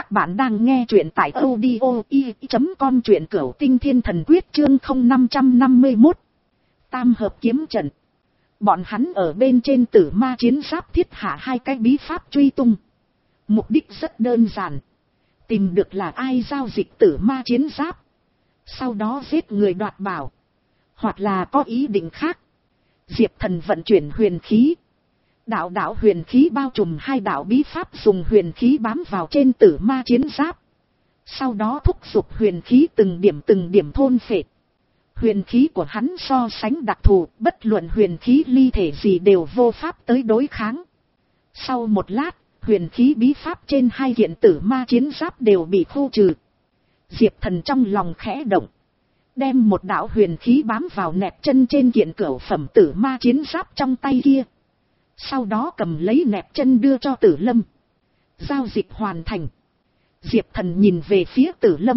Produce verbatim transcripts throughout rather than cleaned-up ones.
Các bạn đang nghe truyện tại audio i chấm com truyện cửu tinh thiên thần quyết chương không năm năm mốt. Tam hợp kiếm trận. Bọn hắn ở bên trên tử ma chiến giáp thiết hạ hai cái bí pháp truy tung. Mục đích rất đơn giản. Tìm được là ai giao dịch tử ma chiến giáp. Sau đó giết người đoạt bảo. Hoặc là có ý định khác. Diệp Thần vận chuyển huyền khí. Đạo đạo huyền khí bao trùm hai đạo bí pháp, dùng huyền khí bám vào trên tử ma chiến giáp. Sau đó thúc giục huyền khí từng điểm từng điểm thôn phệ. Huyền khí của hắn so sánh đặc thù, bất luận huyền khí ly thể gì đều vô pháp tới đối kháng. Sau một lát, huyền khí bí pháp trên hai kiện tử ma chiến giáp đều bị khu trừ. Diệp Thần trong lòng khẽ động. Đem một đạo huyền khí bám vào nẹp chân trên kiện cửu phẩm tử ma chiến giáp trong tay kia. Sau đó cầm lấy nẹp chân đưa cho Tử Lâm. Giao dịch hoàn thành. Diệp Thần nhìn về phía Tử Lâm.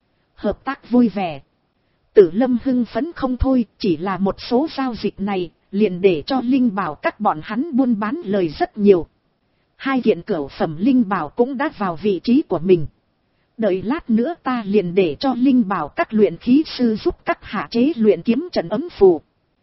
Hợp tác vui vẻ. Tử Lâm hưng phấn không thôi, chỉ là một số giao dịch này, liền để cho linh bảo các bọn hắn buôn bán lời rất nhiều. Hai kiện cửu phẩm linh bảo cũng đã vào vị trí của mình. Đợi lát nữa ta liền để cho linh bảo các luyện khí sư giúp các hạ chế luyện kiếm trận ấm phù.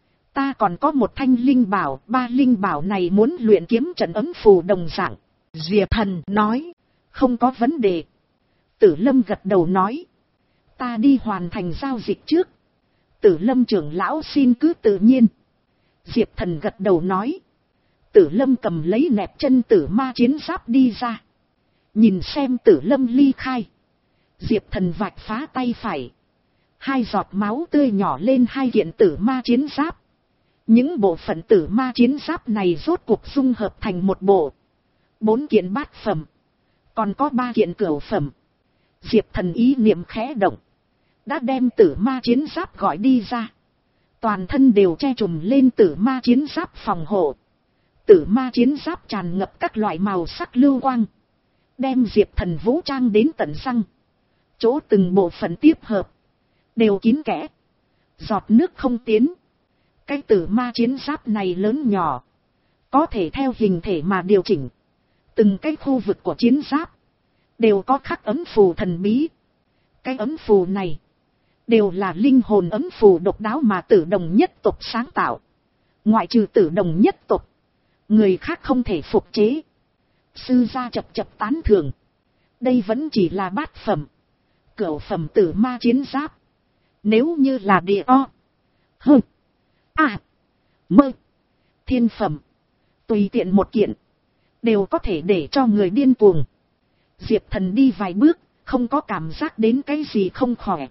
Ta còn có một thanh linh bảo, ba linh bảo này muốn luyện kiếm trận ấm phù đồng dạng. Diệp Thần nói, không có vấn đề. Tử Lâm gật đầu nói, ta đi hoàn thành giao dịch trước. Tử Lâm trưởng lão xin cứ tự nhiên. Diệp Thần gật đầu nói. Tử Lâm cầm lấy nẹp chân tử ma chiến giáp đi ra. Nhìn xem Tử Lâm ly khai. Diệp Thần vạch phá tay phải. Hai giọt máu tươi nhỏ lên hai kiện tử ma chiến giáp. Những bộ phận tử ma chiến giáp này rốt cuộc dung hợp thành một bộ. Bốn kiện bát phẩm. Còn có ba kiện cửu phẩm. Diệp Thần ý niệm khẽ động. Đã đem tử ma chiến giáp gọi đi ra. Toàn thân đều che trùm lên tử ma chiến giáp phòng hộ. Tử ma chiến giáp tràn ngập các loại màu sắc lưu quang. Đem Diệp Thần vũ trang đến tận răng. Chỗ từng bộ phận tiếp hợp. Đều kín kẽ. Giọt nước không tiến. Cái tử ma chiến giáp này lớn nhỏ. Có thể theo hình thể mà điều chỉnh. Từng cái khu vực của chiến giáp. Đều có khắc ấm phù thần bí. Cái ấm phù này. Đều là linh hồn ấm phù độc đáo mà Tử Đồng nhất tộc sáng tạo. Ngoại trừ Tử Đồng nhất tộc. Người khác không thể phục chế. Sư gia chập chập tán thưởng. Đây vẫn chỉ là bát phẩm. Cửu phẩm tử ma chiến giáp. Nếu như là địa o. Hơ. À. Mơ. Thiên phẩm. Tùy tiện một kiện. Đều có thể để cho người điên cuồng. Diệp Thần đi vài bước. Không có cảm giác đến cái gì không khỏe.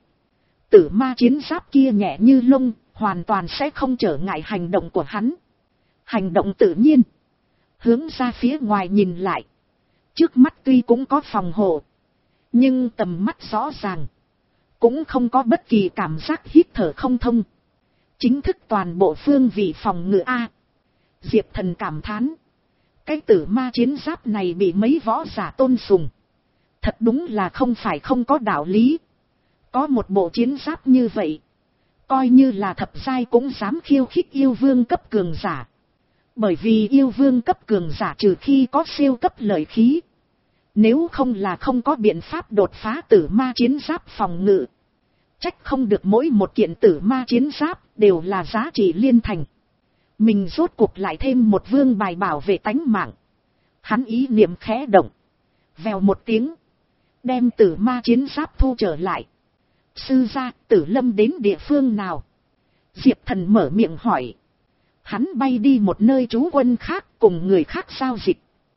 Tử ma chiến giáp kia nhẹ như lông. Hoàn toàn sẽ không trở ngại hành động của hắn. Hành động tự nhiên. Hướng ra phía ngoài nhìn lại. Trước mắt tuy cũng có phòng hộ. Nhưng tầm mắt rõ ràng. Cũng không có bất kỳ cảm giác hít thở không thông. Chính thức toàn bộ phương vị phòng ngự A. Diệp Thần cảm thán. Cái tử ma chiến giáp này bị mấy võ giả tôn sùng. Thật đúng là không phải không có đạo lý. Có một bộ chiến giáp như vậy. Coi như là thập giai cũng dám khiêu khích yêu vương cấp cường giả. Bởi vì yêu vương cấp cường giả trừ khi có siêu cấp lợi khí. Nếu không là không có biện pháp đột phá tử ma chiến giáp phòng ngự. Trách không được mỗi một kiện tử ma chiến giáp đều là giá trị liên thành. Mình rốt cuộc lại thêm một vương bài bảo vệ tánh mạng. Hắn ý niệm khẽ động. Vèo một tiếng. Đem tử ma chiến giáp thu trở lại. Sư gia, Tử Lâm đến địa phương nào? Diệp Thần mở miệng hỏi. Hắn bay đi một nơi trú quân khác cùng người khác giao dịch.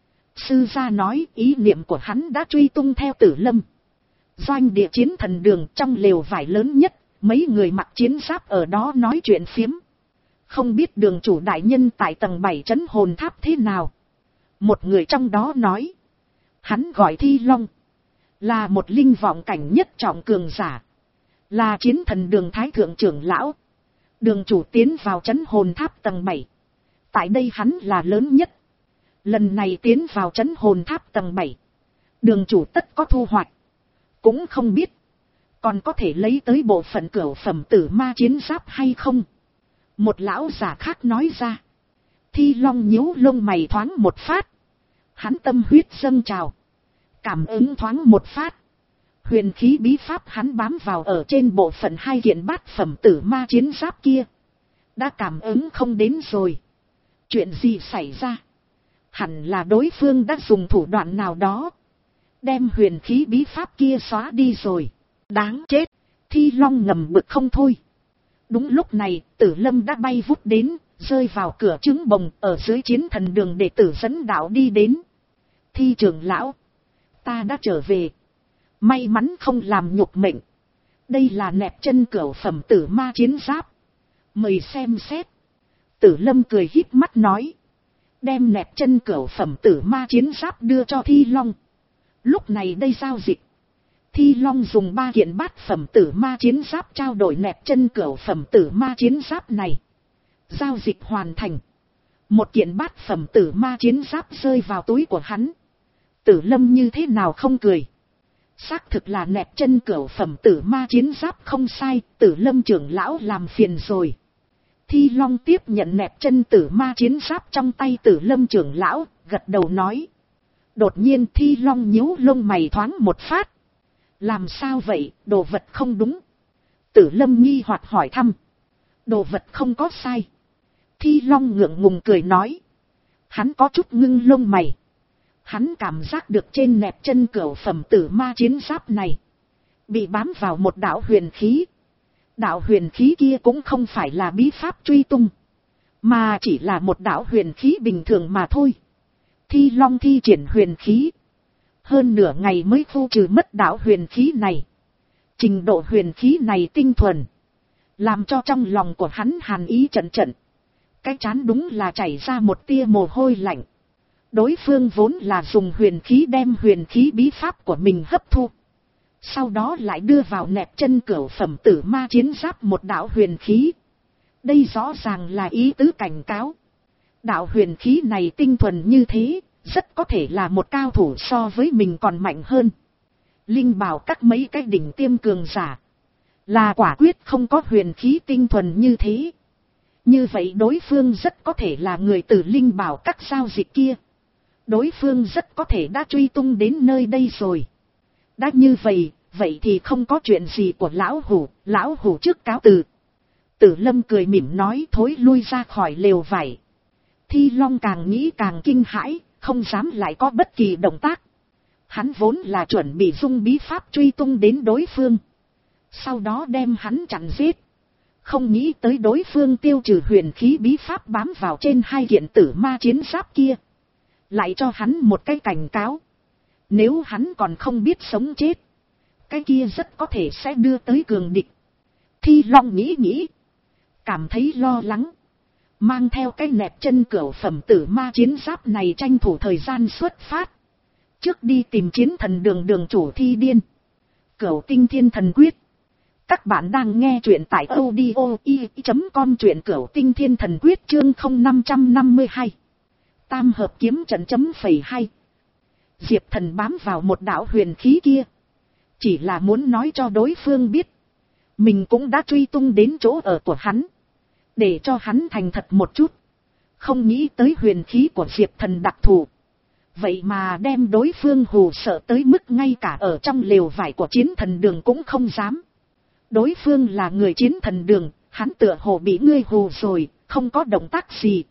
Sư gia nói ý niệm của hắn đã truy tung theo Tử Lâm. Doanh địa chiến thần đường trong lều vải lớn nhất, mấy người mặc chiến giáp ở đó nói chuyện phiếm. Không biết đường chủ đại nhân tại tầng bảy trấn hồn tháp thế nào. Một người trong đó nói. Hắn gọi Thi Long. Là một linh vọng cảnh nhất trọng cường giả. Là chiến thần đường thái thượng trưởng lão. Đường chủ tiến vào trấn hồn tháp tầng bảy. Tại đây hắn là lớn nhất. Lần này tiến vào trấn hồn tháp tầng bảy. Đường chủ tất có thu hoạch. Cũng không biết. Còn có thể lấy tới bộ phận cửu phẩm tử ma chiến giáp hay không. Một lão giả khác nói ra. Thi Long nhíu lông mày thoáng một phát. Hắn tâm huyết dâng trào. Cảm ứng thoáng một phát. Huyền khí bí pháp hắn bám vào ở trên bộ phận hai kiện bát phẩm tử ma chiến giáp kia. Đã cảm ứng không đến rồi. Chuyện gì xảy ra? Hẳn là đối phương đã dùng thủ đoạn nào đó. Đem huyền khí bí pháp kia xóa đi rồi. Đáng chết. Thi Long ngầm bực không thôi. Đúng lúc này, Tử Lâm đã bay vút đến, rơi vào cửa trứng bồng ở dưới chiến thần đường để tử dẫn đạo đi đến. Thi trưởng lão, ta đã trở về. May mắn không làm nhục mệnh. Đây là nẹp chân cửu phẩm tử ma chiến giáp. Mời xem xét. Tử Lâm cười híp mắt nói. Đem nẹp chân cửu phẩm tử ma chiến giáp đưa cho Thi Long. Lúc này đây giao dịch. Thi Long dùng ba kiện bát phẩm tử ma chiến giáp trao đổi nẹp chân cửu phẩm tử ma chiến giáp này. Giao dịch hoàn thành. Một kiện bát phẩm tử ma chiến giáp rơi vào túi của hắn. Tử Lâm như thế nào không cười. Xác thực là nẹp chân cửu phẩm tử ma chiến giáp không sai. Tử Lâm trưởng lão làm phiền rồi. Thi Long tiếp nhận nẹp chân tử ma chiến giáp trong tay Tử Lâm trưởng lão, gật đầu nói. Đột nhiên Thi Long nhíu lông mày thoáng một phát. Làm sao vậy, đồ vật không đúng. Tử Lâm nghi hoặc hỏi thăm. Đồ vật không có sai. Thi Long ngượng ngùng cười nói. Hắn có chút ngưng lông mày. Hắn cảm giác được trên nẹp chân cửu phẩm tử ma chiến giáp này. Bị bám vào một đạo huyền khí. Đạo huyền khí kia cũng không phải là bí pháp truy tung. Mà chỉ là một đạo huyền khí bình thường mà thôi. Thi Long thi triển huyền khí. Hơn nửa ngày mới khu trừ mất đạo huyền khí này. Trình độ huyền khí này tinh thuần. Làm cho trong lòng của hắn hàn ý trận trận. Cái chán đúng là chảy ra một tia mồ hôi lạnh. Đối phương vốn là dùng huyền khí đem huyền khí bí pháp của mình hấp thu. Sau đó lại đưa vào nẹp chân cửu phẩm tử ma chiến giáp một đạo huyền khí. Đây rõ ràng là ý tứ cảnh cáo. Đạo huyền khí này tinh thuần như thế, rất có thể là một cao thủ so với mình còn mạnh hơn. Linh bảo các mấy cái đỉnh tiêm cường giả. Là quả quyết không có huyền khí tinh thuần như thế. Như vậy đối phương rất có thể là người từ linh bảo các giao dịch kia. Đối phương rất có thể đã truy tung đến nơi đây rồi. Đã như vậy, vậy thì không có chuyện gì của lão hủ, lão hủ trước cáo từ. Tử Lâm cười mỉm nói thối lui ra khỏi lều vải. Thi Long càng nghĩ càng kinh hãi, không dám lại có bất kỳ động tác. Hắn vốn là chuẩn bị dung bí pháp truy tung đến đối phương. Sau đó đem hắn chặn giết. Không nghĩ tới đối phương tiêu trừ huyền khí bí pháp bám vào trên hai kiện tử ma chiến giáp kia. Lại cho hắn một cái cảnh cáo. Nếu hắn còn không biết sống chết, cái kia rất có thể sẽ đưa tới cường địch. Thi Long nghĩ nghĩ. Cảm thấy lo lắng. Mang theo cái nẹp chân cửu phẩm tử ma chiến giáp này tranh thủ thời gian xuất phát. Trước đi tìm chiến thần đường đường chủ Thi Điên. Cửu tinh thiên thần quyết. Các bạn đang nghe truyện tại audio i chấm com truyện cửu tinh thiên thần quyết chương không năm năm hai. Tam hợp kiếm trận chấm phẩy hai. Diệp Thần bám vào một đạo huyền khí kia. Chỉ là muốn nói cho đối phương biết. Mình cũng đã truy tung đến chỗ ở của hắn. Để cho hắn thành thật một chút. Không nghĩ tới huyền khí của Diệp Thần đặc thù. Vậy mà đem đối phương hù sợ tới mức ngay cả ở trong lều vải của chiến thần đường cũng không dám. Đối phương là người chiến thần đường, hắn tựa hồ bị ngươi hù rồi, không có động tác gì.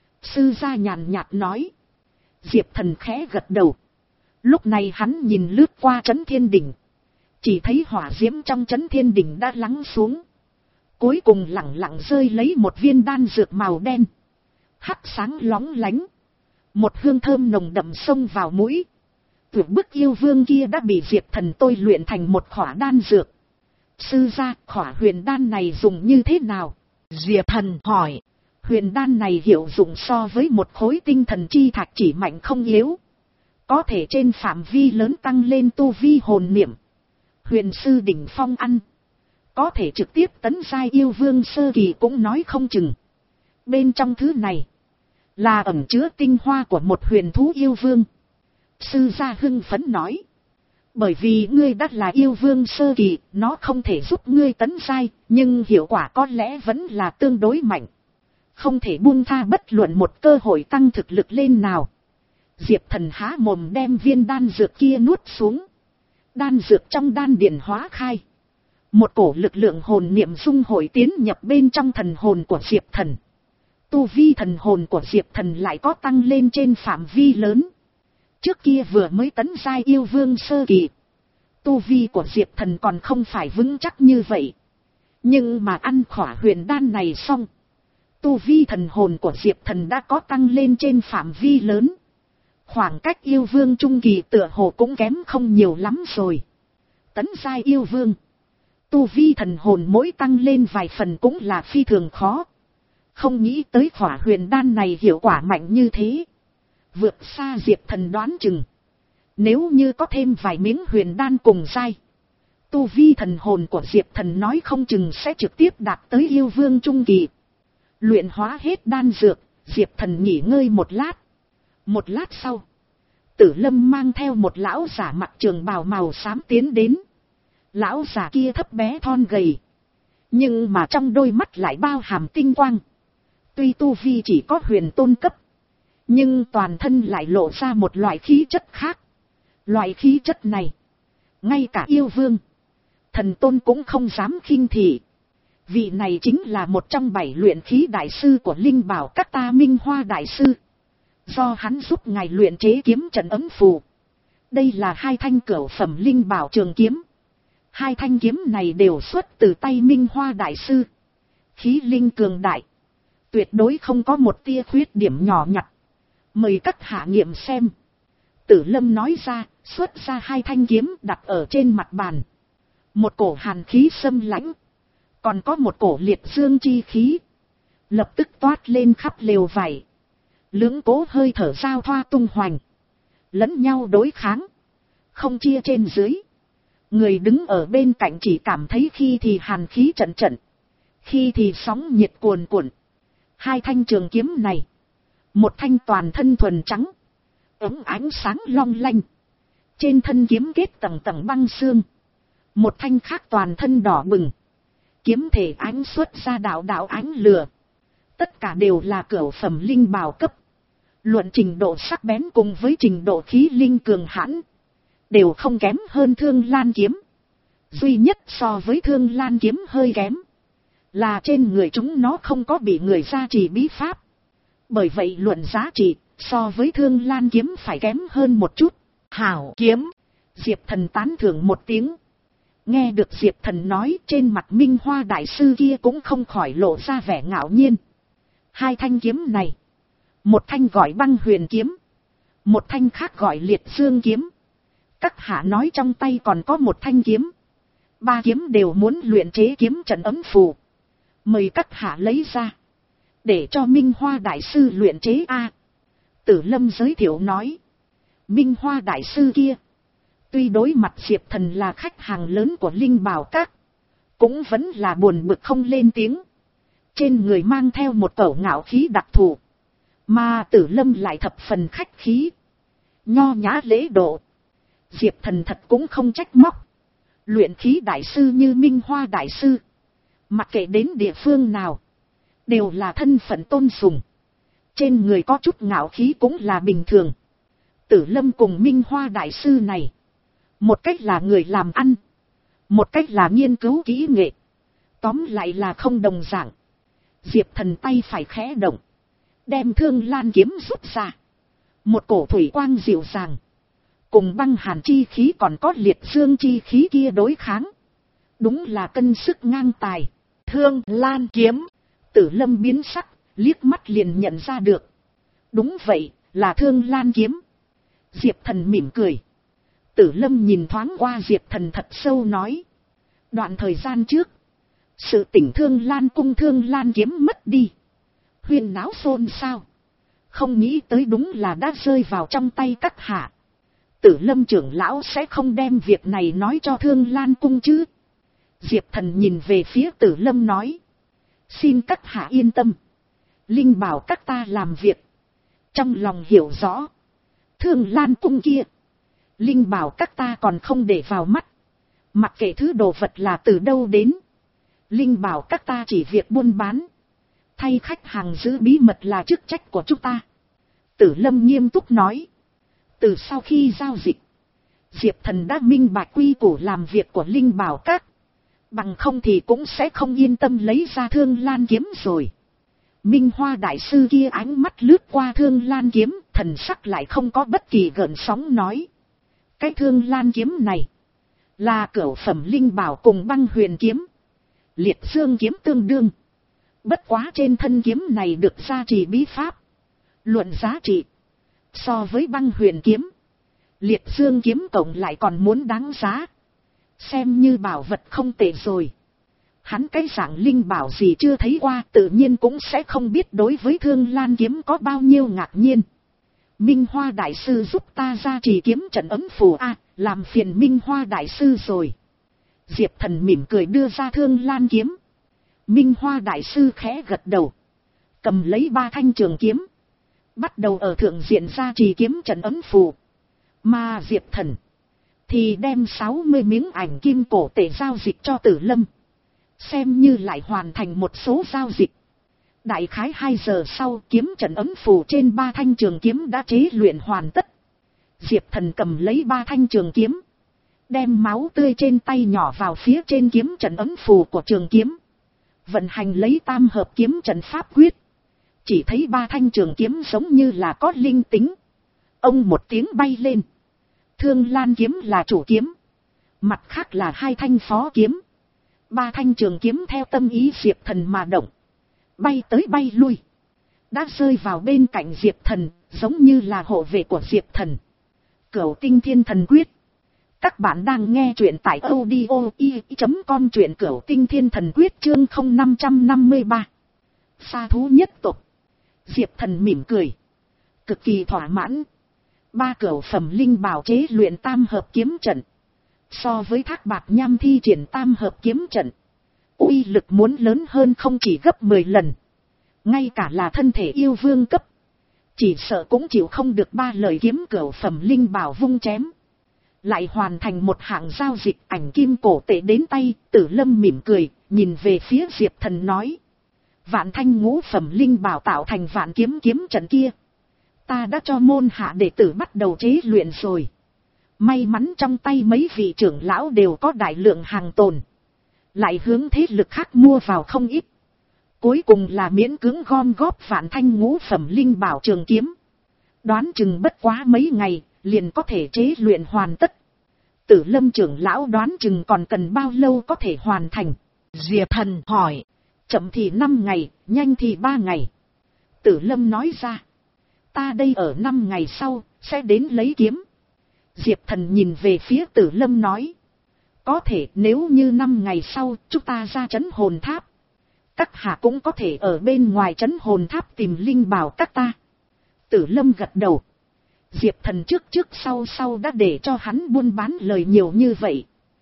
Sư gia nhàn nhạt nói. Diệp Thần khẽ gật đầu. Lúc này hắn nhìn lướt qua trấn thiên đỉnh. Chỉ thấy hỏa diễm trong trấn thiên đỉnh đã lắng xuống. Cuối cùng lặng lặng rơi lấy một viên đan dược màu đen. Hắc sáng lóng lánh. Một hương thơm nồng đậm xông vào mũi. Tuyệt bức yêu vương kia đã bị Diệp Thần tôi luyện thành một khỏa đan dược. Sư gia, khỏa huyền đan này dùng như thế nào? Diệp Thần hỏi. Huyền đan này hiệu dụng so với một khối tinh thần chi thạch chỉ mạnh không yếu. Có thể trên phạm vi lớn tăng lên tu vi hồn niệm. Huyền sư đỉnh phong ăn. Có thể trực tiếp tấn giai yêu vương sơ kỳ cũng nói không chừng. Bên trong thứ này. Là ẩn chứa tinh hoa của một huyền thú yêu vương. Sư gia hưng phấn nói. Bởi vì ngươi đã là yêu vương sơ kỳ. Nó không thể giúp ngươi tấn giai. Nhưng hiệu quả có lẽ vẫn là tương đối mạnh. Không thể buông tha bất luận một cơ hội tăng thực lực lên nào. Diệp Thần há mồm đem viên đan dược kia nuốt xuống. Đan dược trong đan điền hóa khai. Một cổ lực lượng hồn niệm dung hội tiến nhập bên trong thần hồn của Diệp Thần. Tu vi thần hồn của Diệp Thần lại có tăng lên trên phạm vi lớn. Trước kia vừa mới tấn giai yêu vương sơ kỳ. Tu vi của Diệp Thần còn không phải vững chắc như vậy. Nhưng mà ăn khỏa huyền đan này xong. Tu vi thần hồn của Diệp Thần đã có tăng lên trên phạm vi lớn. Khoảng cách yêu vương trung kỳ tựa hồ cũng kém không nhiều lắm rồi. Tấn giai yêu vương. Tu vi thần hồn mỗi tăng lên vài phần cũng là phi thường khó. Không nghĩ tới khỏa huyền đan này hiệu quả mạnh như thế. Vượt xa Diệp Thần đoán chừng. Nếu như có thêm vài miếng huyền đan cùng giai. Tu vi thần hồn của Diệp Thần nói không chừng sẽ trực tiếp đạt tới yêu vương trung kỳ. Luyện hóa hết đan dược, Diệp Thần nghỉ ngơi một lát. Một lát sau, Tử Lâm mang theo một lão giả mặc trường bào màu xám tiến đến. Lão giả kia thấp bé thon gầy. Nhưng mà trong đôi mắt lại bao hàm tinh quang. Tuy tu vi chỉ có huyền tôn cấp. Nhưng toàn thân lại lộ ra một loại khí chất khác. Loại khí chất này, ngay cả yêu vương, thần tôn cũng không dám khinh thị. Vị này chính là một trong bảy luyện khí đại sư của Linh Bảo Các ta Minh Hoa Đại Sư. Do hắn giúp ngài luyện chế kiếm trận ấm phù. Đây là hai thanh cửu phẩm Linh Bảo trường kiếm. Hai thanh kiếm này đều xuất từ tay Minh Hoa Đại Sư. Khí linh cường đại. Tuyệt đối không có một tia khuyết điểm nhỏ nhặt. Mời các hạ nghiệm xem. Tử Lâm nói ra, xuất ra hai thanh kiếm đặt ở trên mặt bàn. Một cổ hàn khí xâm lãnh. Còn có một cổ liệt dương chi khí. Lập tức toát lên khắp lều vải. Lưỡng cố hơi thở giao thoa tung hoành. Lẫn nhau đối kháng. Không chia trên dưới. Người đứng ở bên cạnh chỉ cảm thấy khi thì hàn khí trận trận. Khi thì sóng nhiệt cuồn cuộn. Hai thanh trường kiếm này. Một thanh toàn thân thuần trắng. Ấm ánh sáng long lanh. Trên thân kiếm kết tầng tầng băng xương. Một thanh khác toàn thân đỏ bừng. Kiếm thể ánh xuất ra đạo đạo ánh lửa. Tất cả đều là cửu phẩm linh bảo cấp. Luận trình độ sắc bén cùng với trình độ khí linh cường hãn. Đều không kém hơn Thương Lan kiếm. Duy nhất so với Thương Lan kiếm hơi kém. Là trên người chúng nó không có bị người gia trì bí pháp. Bởi vậy luận giá trị so với Thương Lan kiếm phải kém hơn một chút. Hảo kiếm. Diệp Thần tán thưởng một tiếng. Nghe được Diệp Thần nói, trên mặt Minh Hoa Đại Sư kia cũng không khỏi lộ ra vẻ ngạo nhiên. Hai thanh kiếm này. Một thanh gọi Băng Huyền kiếm. Một thanh khác gọi Liệt Dương kiếm. Các hạ nói trong tay còn có một thanh kiếm. Ba kiếm đều muốn luyện chế kiếm trận ấm phù. Mời các hạ lấy ra. Để cho Minh Hoa Đại Sư luyện chế a. Tử Lâm giới thiệu nói. Minh Hoa Đại Sư kia. Tuy đối mặt Diệp Thần là khách hàng lớn của Linh Bảo Các. Cũng vẫn là buồn bực không lên tiếng. Trên người mang theo một cẩu ngạo khí đặc thù. Mà Tử Lâm lại thập phần khách khí. Nho nhã lễ độ. Diệp Thần thật cũng không trách móc. Luyện khí đại sư như Minh Hoa Đại Sư. Mặc kệ đến địa phương nào. Đều là thân phận tôn sùng. Trên người có chút ngạo khí cũng là bình thường. Tử Lâm cùng Minh Hoa Đại Sư này. Một cách là người làm ăn. Một cách là nghiên cứu kỹ nghệ. Tóm lại là không đồng dạng. Diệp Thần tay phải khẽ động. Đem Thương Lan kiếm rút ra. Một cổ thủy quang dịu dàng. Cùng băng hàn chi khí còn có liệt dương chi khí kia đối kháng. Đúng là cân sức ngang tài. Thương Lan kiếm. Tử Lâm biến sắc, liếc mắt liền nhận ra được. Đúng vậy, là Thương Lan kiếm. Diệp Thần mỉm cười. Tử Lâm nhìn thoáng qua Diệp Thần thật sâu nói. Đoạn thời gian trước. Sự tỉnh Thương Lan cung Thương Lan kiếm mất đi. Huyên náo xôn xao. Không nghĩ tới đúng là đã rơi vào trong tay các hạ. Tử Lâm trưởng lão sẽ không đem việc này nói cho Thương Lan cung chứ. Diệp Thần nhìn về phía Tử Lâm nói. Xin các hạ yên tâm. Linh Bảo Các ta làm việc. Trong lòng hiểu rõ. Thương Lan cung kia. Linh Bảo Các ta còn không để vào mắt. Mặc kệ thứ đồ vật là từ đâu đến. Linh Bảo Các ta chỉ việc buôn bán. Thay khách hàng giữ bí mật là chức trách của chúng ta. Tử Lâm nghiêm túc nói. Từ sau khi giao dịch, Diệp Thần đã minh bạch quy củ làm việc của Linh Bảo Các. Bằng không thì cũng sẽ không yên tâm lấy ra Thương Lan kiếm rồi. Minh Hoa đại sư kia ánh mắt lướt qua Thương Lan kiếm, thần sắc lại không có bất kỳ gợn sóng nói. Cái Thương Lan kiếm này là cửu phẩm linh bảo cùng Băng Huyền kiếm, Liệt Dương kiếm tương đương. Bất quá trên thân kiếm này được gia trì bí pháp. Luận giá trị, so với Băng Huyền kiếm, Liệt Dương kiếm cộng lại còn muốn đáng giá. Xem như bảo vật không tệ rồi. Hắn cái dạng linh bảo gì chưa thấy qua, tự nhiên cũng sẽ không biết đối với Thương Lan kiếm có bao nhiêu ngạc nhiên. Minh Hoa đại sư giúp ta gia trì kiếm trận ấm phù a, làm phiền Minh Hoa đại sư rồi. Diệp Thần mỉm cười đưa ra Thương Lan kiếm. Minh Hoa đại sư khẽ gật đầu, cầm lấy ba thanh trường kiếm, bắt đầu ở thượng diện gia trì kiếm trận ấm phù. Mà Diệp Thần thì đem sáu mươi miếng ảnh kim cổ tệ giao dịch cho Tử Lâm, xem như lại hoàn thành một số giao dịch. Đại khái hai giờ sau, kiếm trận ấm phù trên ba thanh trường kiếm đã chế luyện hoàn tất. Diệp Thần cầm lấy ba thanh trường kiếm, đem máu tươi trên tay nhỏ vào phía trên kiếm trận ấm phù của trường kiếm, vận hành lấy tam hợp kiếm trận pháp quyết. Chỉ thấy ba thanh trường kiếm giống như là có linh tính. Ông một tiếng bay lên. Thương Lan kiếm là chủ kiếm, mặt khác là hai thanh phó kiếm. Ba thanh trường kiếm theo tâm ý Diệp Thần mà động, bay tới bay lui, đã rơi vào bên cạnh Diệp Thần, giống như là hộ vệ của Diệp Thần. Cửu Tinh Thiên Thần Quyết. Các bạn đang nghe truyện tại audio i chấm com, truyện Cửu Tinh Thiên Thần Quyết chương không năm năm ba. Sa thú nhất tộc. Diệp Thần mỉm cười, cực kỳ thỏa mãn. Ba cửu phẩm linh bảo chế luyện tam hợp kiếm trận, so với Thác Bạt Nham thi triển tam hợp kiếm trận, uy lực muốn lớn hơn không chỉ gấp mười lần. Ngay cả là thân thể yêu vương cấp, chỉ sợ cũng chịu không được ba lời kiếm cửu phẩm linh bảo vung chém. Lại hoàn thành một hạng giao dịch ảnh kim cổ tệ đến tay. Tử Lâm mỉm cười, nhìn về phía Diệp Thần nói. Vạn thanh ngũ phẩm linh bảo tạo thành vạn kiếm kiếm trận kia, ta đã cho môn hạ đệ tử bắt đầu chế luyện rồi. May mắn trong tay mấy vị trưởng lão đều có đại lượng hàng tồn, lại hướng thế lực khác mua vào không ít. Cuối cùng là miễn cưỡng gom góp vạn thanh ngũ phẩm linh bảo trường kiếm. Đoán chừng bất quá mấy ngày, liền có thể chế luyện hoàn tất. Tử Lâm trưởng lão đoán chừng còn cần bao lâu có thể hoàn thành? Diệp Thần hỏi. Chậm thì năm ngày, nhanh thì ba ngày. Tử Lâm nói ra. Ta đây ở năm ngày sau, sẽ đến lấy kiếm. Diệp Thần nhìn về phía Tử Lâm nói. Có thể nếu như năm ngày sau, chúng ta ra trấn hồn tháp. Các hạ cũng có thể ở bên ngoài trấn hồn tháp tìm linh bảo các ta. Tử Lâm gật đầu. Diệp Thần trước trước sau sau đã để cho hắn buôn bán lời nhiều như vậy.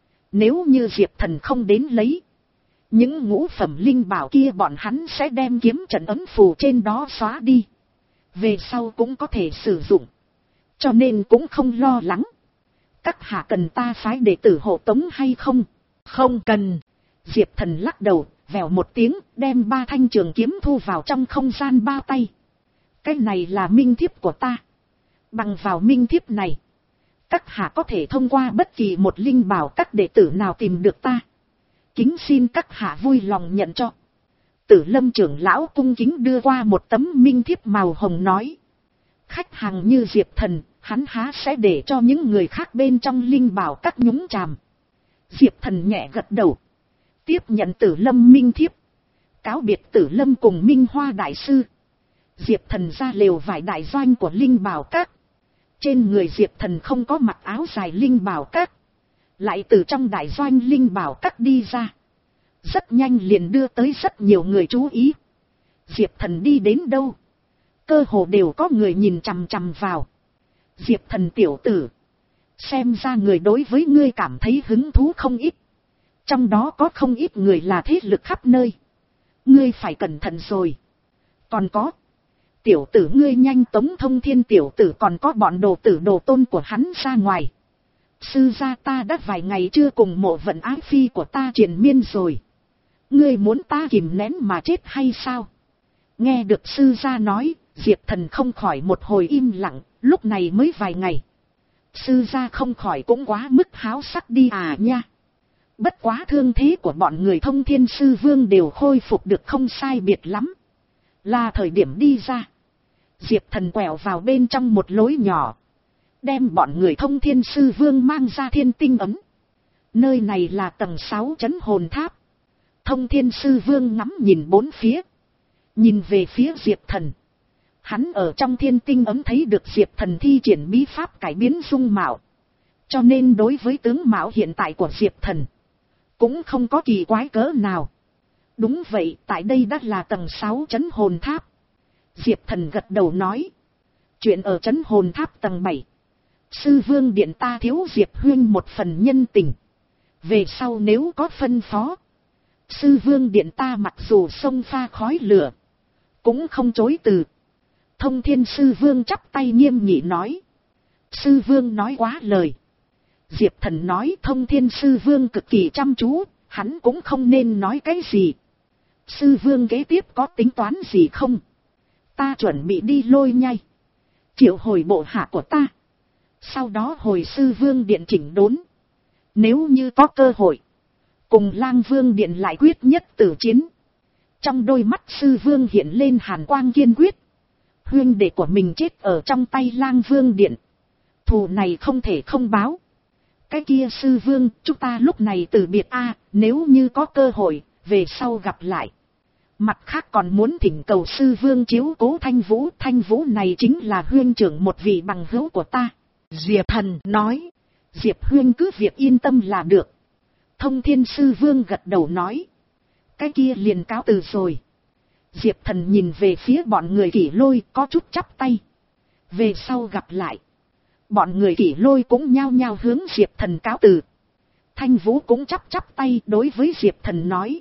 Nếu như Diệp Thần không đến lấy, những ngũ phẩm linh bảo kia bọn hắn sẽ đem kiếm trận ấm phù trên đó xóa đi. Về sau cũng có thể sử dụng, cho nên cũng không lo lắng. Các hạ cần ta phái đệ tử hộ tống hay không? Không cần. Diệp Thần lắc đầu, vèo một tiếng, đem ba thanh trường kiếm thu vào trong không gian bao tay. Cái này là minh thiếp của ta. Bằng vào minh thiếp này, các hạ có thể thông qua bất kỳ một linh bảo các đệ tử nào tìm được ta. Kính xin các hạ vui lòng nhận cho. Tử Lâm trưởng lão cung kính đưa qua một tấm minh thiếp màu hồng nói. Khách hàng như Diệp Thần, hắn há sẽ để cho những người khác bên trong linh bảo các nhúng chàm. Diệp Thần nhẹ gật đầu, tiếp nhận Tử Lâm minh thiếp, cáo biệt Tử Lâm cùng Minh Hoa đại sư. Diệp Thần ra lều vải đại doanh của linh bảo các. Trên người Diệp Thần không có mặc áo dài linh bảo các, lại từ trong đại doanh linh bảo các đi ra. Rất nhanh liền đưa tới rất nhiều người chú ý. Diệp Thần đi đến đâu, cơ hồ đều có người nhìn chằm chằm vào. Diệp Thần tiểu tử, xem ra người đối với ngươi cảm thấy hứng thú không ít. Trong đó có không ít người là thế lực khắp nơi. Ngươi phải cẩn thận rồi. Còn có, tiểu tử ngươi nhanh tống Thông Thiên tiểu tử còn có bọn đồ tử đồ tôn của hắn ra ngoài. Sư gia ta đã vài ngày chưa cùng mộ vận ái phi của ta triền miên rồi. Ngươi muốn ta kìm nén mà chết hay sao? Nghe được sư gia nói, Diệp Thần không khỏi một hồi im lặng, lúc này mới vài ngày. Sư gia không khỏi cũng quá mức háo sắc đi à nha. Bất quá thương thế của bọn người Thông Thiên Sư Vương đều khôi phục được không sai biệt lắm. Là thời điểm đi ra. Diệp Thần quẹo vào bên trong một lối nhỏ. Đem bọn người Thông Thiên Sư Vương mang ra thiên tinh ấm. Nơi này là tầng sáu trấn hồn tháp. Thông Thiên Sư Vương ngắm nhìn bốn phía. Nhìn về phía Diệp Thần. Hắn ở trong thiên tinh ấm thấy được Diệp Thần thi triển bí pháp cải biến dung mạo. Cho nên đối với tướng mạo hiện tại của Diệp Thần cũng không có kỳ quái cỡ nào. Đúng vậy, tại đây đã là tầng sáu trấn hồn tháp. Diệp Thần gật đầu nói. Chuyện ở trấn hồn tháp tầng bảy. Sư Vương điện ta thiếu Diệp Huyên một phần nhân tình. Về sau nếu có phân phó, Sư Vương điện ta mặc dù sông pha khói lửa, cũng không chối từ. Thông Thiên Sư Vương chắp tay nghiêm nghị nói. Sư Vương nói quá lời. Diệp Thần nói Thông Thiên Sư Vương cực kỳ chăm chú, hắn cũng không nên nói cái gì. Sư Vương kế tiếp có tính toán gì không? Ta chuẩn bị đi Lôi Nhai, triệu hồi bộ hạ của ta. Sau đó hồi Sư Vương điện chỉnh đốn. Nếu như có cơ hội, cùng Lang Vương điện lại quyết nhất tử chiến. Trong đôi mắt Sư Vương hiện lên hàn quang kiên quyết. Huynh đệ của mình chết ở trong tay Lang Vương điện, thù này không thể không báo. Cái kia Sư Vương, chúng ta lúc này từ biệt a, nếu như có cơ hội, về sau gặp lại. Mặt khác còn muốn thỉnh cầu Sư Vương chiếu cố Thanh Vũ, Thanh Vũ này chính là huynh trưởng một vị bằng hữu của ta. Diệp Thần nói. Diệp Huyên cứ việc yên tâm là được. Thông Thiên Sư Vương gật đầu nói. Cái kia liền cáo từ rồi. Diệp Thần nhìn về phía bọn người Kỷ Lôi có chút chắp tay. Về sau gặp lại. Bọn người Kỷ Lôi cũng nhao nhao hướng Diệp Thần cáo từ. Thanh Vũ cũng chắp chắp tay đối với Diệp Thần nói.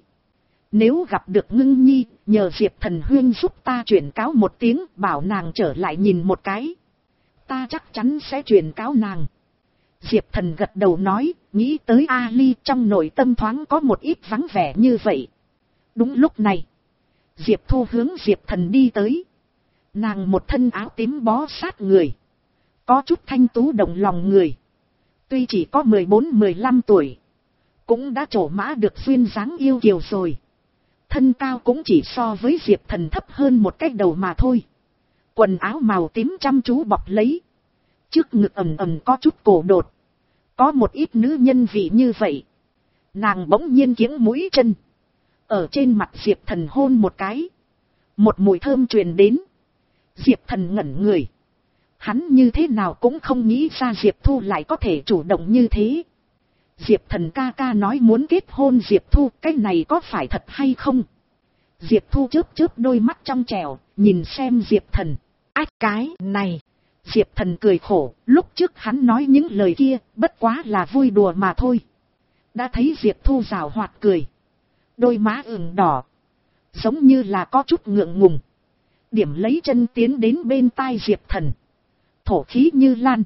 Nếu gặp được Ngưng Nhi, nhờ Diệp Thần Huyên giúp ta chuyển cáo một tiếng, bảo nàng trở lại nhìn một cái. Ta chắc chắn sẽ chuyển cáo nàng. Diệp Thần gật đầu nói, nghĩ tới Ali trong nội tâm thoáng có một ít vắng vẻ như vậy. Đúng lúc này, Diệp Thu hướng Diệp Thần đi tới. Nàng một thân áo tím bó sát người, có chút thanh tú động lòng người. Tuy chỉ có mười bốn mười lăm tuổi, cũng đã trổ mã được duyên dáng yêu kiều rồi. Thân cao cũng chỉ so với Diệp Thần thấp hơn một cái đầu mà thôi. Quần áo màu tím chăm chú bọc lấy, trước ngực ẩm ẩm có chút cổ đột, có một ít nữ nhân vị như vậy. Nàng bỗng nhiên kiếng mũi chân, ở trên mặt Diệp Thần hôn một cái. Một mùi thơm truyền đến. Diệp Thần ngẩn người. Hắn như thế nào cũng không nghĩ ra Diệp Thu lại có thể chủ động như thế. Diệp Thần ca ca nói muốn kết hôn Diệp Thu, cái này có phải thật hay không? Diệp Thu chớp chớp đôi mắt trong trẻo, nhìn xem Diệp Thần. Ách, cái này. Diệp Thần cười khổ, lúc trước hắn nói những lời kia, bất quá là vui đùa mà thôi. Đã thấy Diệp Thu rào hoạt cười. Đôi má ửng đỏ, giống như là có chút ngượng ngùng. Điểm lấy chân tiến đến bên tai Diệp Thần. Thổ khí như lan.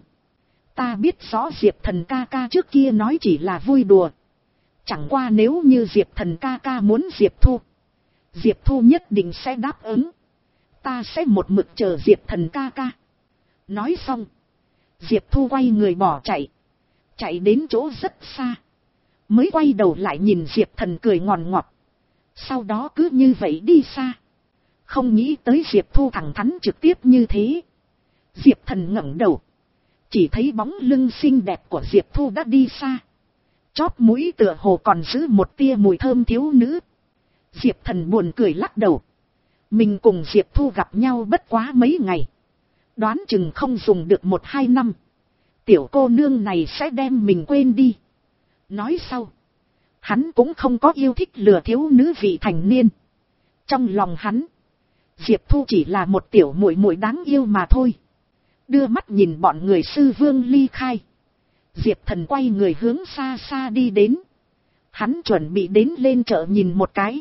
Ta biết rõ Diệp Thần ca ca trước kia nói chỉ là vui đùa. Chẳng qua nếu như Diệp Thần ca ca muốn Diệp Thu, Diệp Thu nhất định sẽ đáp ứng. Ta sẽ một mực chờ Diệp Thần ca ca. Nói xong, Diệp Thu quay người bỏ chạy. Chạy đến chỗ rất xa, mới quay đầu lại nhìn Diệp Thần cười ngọt ngọt. Sau đó cứ như vậy đi xa. Không nghĩ tới Diệp Thu thẳng thắn trực tiếp như thế. Diệp Thần ngẩng đầu, chỉ thấy bóng lưng xinh đẹp của Diệp Thu đã đi xa. Chóp mũi tựa hồ còn giữ một tia mùi thơm thiếu nữ. Diệp Thần buồn cười lắc đầu. Mình cùng Diệp Thu gặp nhau bất quá mấy ngày, đoán chừng không dùng được một hai năm, tiểu cô nương này sẽ đem mình quên đi. Nói sau, hắn cũng không có yêu thích lừa thiếu nữ vị thành niên. Trong lòng hắn, Diệp Thu chỉ là một tiểu muội muội đáng yêu mà thôi. Đưa mắt nhìn bọn người Sư Vương ly khai, Diệp Thần quay người hướng xa xa đi đến. Hắn chuẩn bị đến lên chợ nhìn một cái,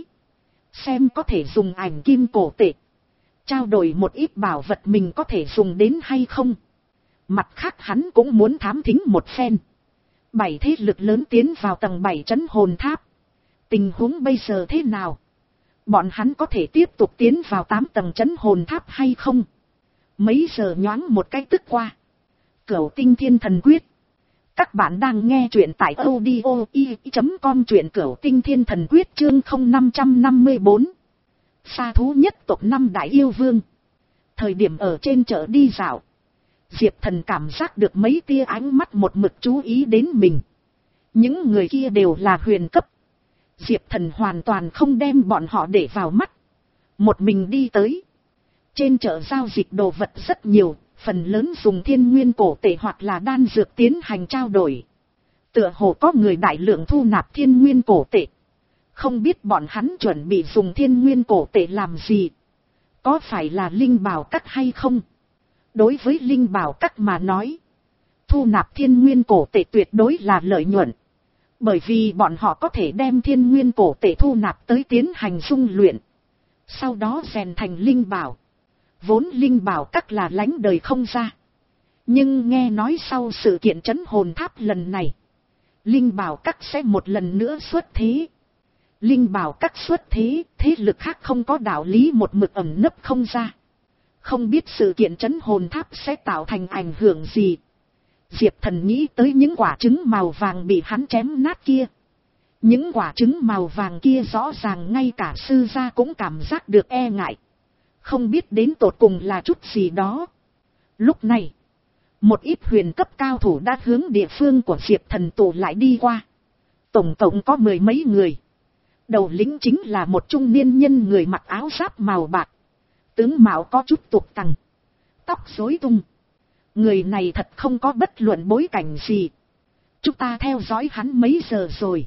xem có thể dùng ảnh kim cổ tệ trao đổi một ít bảo vật mình có thể dùng đến hay không. Mặt khác hắn cũng muốn thám thính một phen. Bảy thế lực lớn tiến vào tầng bảy trấn hồn tháp, tình huống bây giờ thế nào? Bọn hắn có thể tiếp tục tiến vào tám tầng trấn hồn tháp hay không? Mấy giờ nhoáng một cái tức qua, Cửu Tinh Thiên Thần Quyết. Các bạn đang nghe truyện tại audio i chấm com, truyện Cửu Tinh Thiên Thần Quyết chương không năm năm bốn. Sa thú nhất tộc năm đại yêu vương. Thời điểm ở trên chợ đi dạo, Diệp Thần cảm giác được mấy tia ánh mắt một mực chú ý đến mình. Những người kia đều là huyền cấp. Diệp Thần hoàn toàn không đem bọn họ để vào mắt. Một mình đi tới. Trên chợ giao dịch đồ vật rất nhiều, phần lớn dùng thiên nguyên cổ tệ hoặc là đan dược tiến hành trao đổi. Tựa hồ có người đại lượng thu nạp thiên nguyên cổ tệ. Không biết bọn hắn chuẩn bị dùng thiên nguyên cổ tệ làm gì. Có phải là linh bảo các hay không? Đối với linh bảo các mà nói, thu nạp thiên nguyên cổ tệ tuyệt đối là lợi nhuận. Bởi vì bọn họ có thể đem thiên nguyên cổ tệ thu nạp tới tiến hành dung luyện. Sau đó rèn thành linh bảo. Vốn linh bảo các là lánh đời không ra. Nhưng nghe nói sau sự kiện trấn hồn tháp lần này, linh bảo các sẽ một lần nữa xuất thế. Linh bảo các xuất thế, thế lực khác không có đạo lý một mực ẩn nấp không ra. Không biết sự kiện trấn hồn tháp sẽ tạo thành ảnh hưởng gì. Diệp Thần nghĩ tới những quả trứng màu vàng bị hắn chém nát kia. Những quả trứng màu vàng kia rõ ràng ngay cả sư gia cũng cảm giác được e ngại. Không biết đến tột cùng là chút gì đó. Lúc này, một ít huyền cấp cao thủ đã hướng địa phương của Diệp Thần tụ lại đi qua. Tổng cộng có mười mấy người. Đầu lĩnh chính là một trung niên nhân người mặc áo giáp màu bạc. Tướng mạo có chút tục tằng, tóc rối tung. Người này thật không có bất luận bối cảnh gì. Chúng ta theo dõi hắn mấy giờ rồi.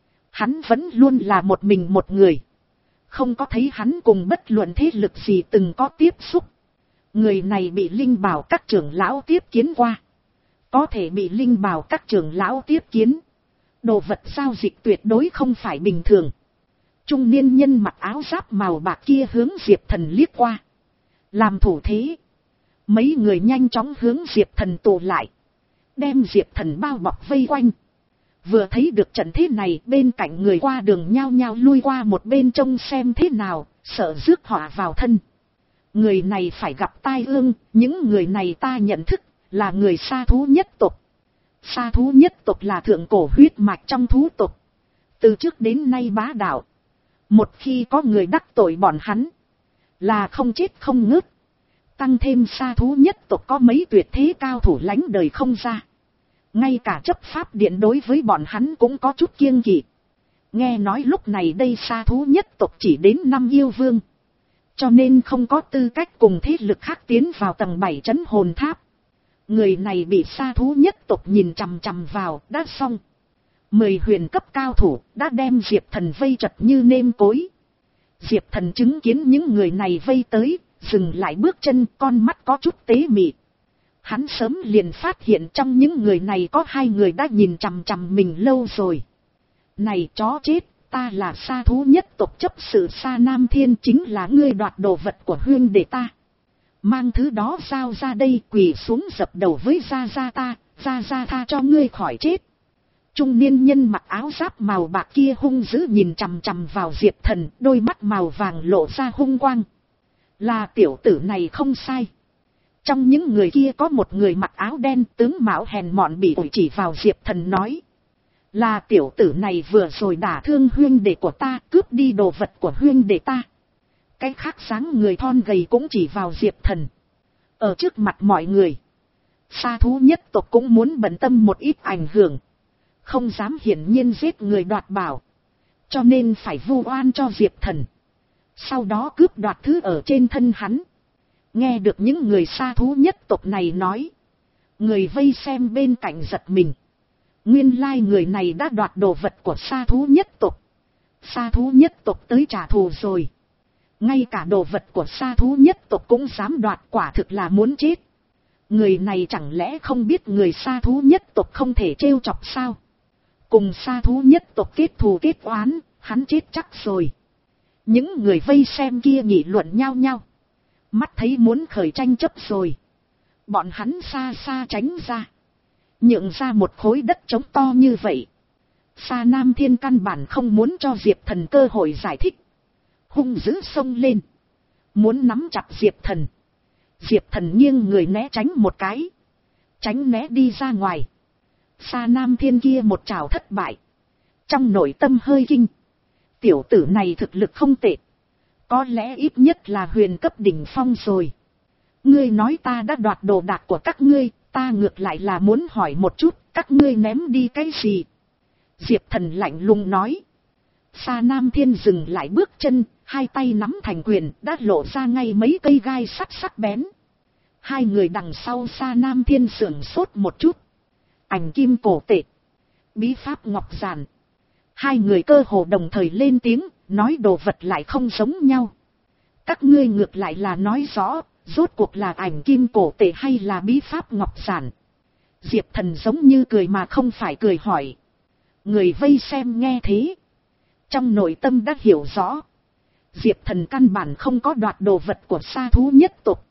Hắn vẫn luôn là một mình một người. Không có thấy hắn cùng bất luận thế lực gì từng có tiếp xúc. Người này bị linh bảo các trưởng lão tiếp kiến qua. Có thể bị linh bảo các trưởng lão tiếp kiến. Đồ vật giao dịch tuyệt đối không phải bình thường. Trung niên nhân mặc áo giáp màu bạc kia hướng Diệp Thần liếc qua. Làm thủ thế. Mấy người nhanh chóng hướng Diệp Thần tụ lại. Đem Diệp Thần bao bọc vây quanh. Vừa thấy được trận thế này, bên cạnh người qua đường nhao nhao lui qua một bên trông xem thế nào, sợ rước họa vào thân. Người này phải gặp tai ương, những người này ta nhận thức, là người sa thú nhất tộc. Sa thú nhất tộc là thượng cổ huyết mạch trong thú tộc. Từ trước đến nay bá đạo. Một khi có người đắc tội bọn hắn, là không chết không ngớt. Tăng thêm sa thú nhất tộc có mấy tuyệt thế cao thủ lánh đời không ra. Ngay cả chấp pháp điện đối với bọn hắn cũng có chút kiêng kỵ. Nghe nói lúc này đây sa thú nhất tộc chỉ đến năm yêu vương. Cho nên không có tư cách cùng thế lực khác tiến vào tầng bảy trấn hồn tháp. Người này bị sa thú nhất tộc nhìn chằm chằm vào, đã xong. Mười huyền cấp cao thủ đã đem Diệp Thần vây chật như nêm cối. Diệp Thần chứng kiến những người này vây tới, dừng lại bước chân, con mắt có chút tế mị. Hắn sớm liền phát hiện trong những người này có hai người đã nhìn chằm chằm mình lâu rồi. Này chó chết, ta là sa thú nhất tộc chấp sự Sa Nam Thiên, chính là ngươi đoạt đồ vật của huynh đệ ta. Mang thứ đó giao ra đây, quỳ xuống dập đầu với gia gia ta, gia gia tha cho ngươi khỏi chết. Trung niên nhân mặc áo giáp màu bạc kia hung dữ nhìn chằm chằm vào Diệp Thần, đôi mắt màu vàng lộ ra hung quang. Là tiểu tử này không sai. Trong những người kia có một người mặc áo đen, tướng mạo hèn mọn bị ủi chỉ vào Diệp Thần nói. Là tiểu tử này vừa rồi đả thương huynh đệ của ta, cướp đi đồ vật của huynh đệ ta. Cái khác sáng người thon gầy cũng chỉ vào Diệp Thần. Ở trước mặt mọi người, sa thú nhất tộc cũng muốn bận tâm một ít ảnh hưởng. Không dám hiển nhiên giết người đoạt bảo. Cho nên phải vu oan cho Diệp Thần. Sau đó cướp đoạt thứ ở trên thân hắn. Nghe được những người sa thú nhất tộc này nói. Người vây xem bên cạnh giật mình. Nguyên lai người này đã đoạt đồ vật của sa thú nhất tộc. Sa thú nhất tộc tới trả thù rồi. Ngay cả đồ vật của sa thú nhất tộc cũng dám đoạt, quả thực là muốn chết. Người này chẳng lẽ không biết người sa thú nhất tộc không thể trêu chọc sao? Cùng sa thú nhất tộc kết thù kết oán, hắn chết chắc rồi. Những người vây xem kia nghị luận nhau nhau. Mắt thấy muốn khởi tranh chấp rồi. Bọn hắn xa xa tránh ra. Nhượng ra một khối đất trống to như vậy. Sa Nam Thiên căn bản không muốn cho Diệp Thần cơ hội giải thích. Hung dữ xông lên. Muốn nắm chặt Diệp Thần. Diệp Thần nghiêng người né tránh một cái. tránh né đi ra ngoài. Sa Nam Thiên kia một trảo thất bại. Trong nội tâm hơi kinh. Tiểu tử này thực lực không tệ. Có lẽ ít nhất là huyền cấp đỉnh phong rồi. Ngươi nói ta đã đoạt đồ đạc của các ngươi, ta ngược lại là muốn hỏi một chút, các ngươi ném đi cái gì? Diệp Thần lạnh lùng nói. Sa Nam Thiên dừng lại bước chân, hai tay nắm thành quyền, đã lộ ra ngay mấy cây gai sắt sắc bén. Hai người đằng sau Sa Nam Thiên sưởng sốt một chút. Ảnh kim cổ tệ, bí pháp ngọc giản. Hai người cơ hồ đồng thời lên tiếng, nói đồ vật lại không giống nhau. Các ngươi ngược lại là nói rõ, rốt cuộc là ảnh kim cổ tệ hay là bí pháp ngọc giản? Diệp Thần giống như cười mà không phải cười hỏi. Người vây xem nghe thế, trong nội tâm đã hiểu rõ. Diệp Thần căn bản không có đoạt đồ vật của sa thú nhất tộc,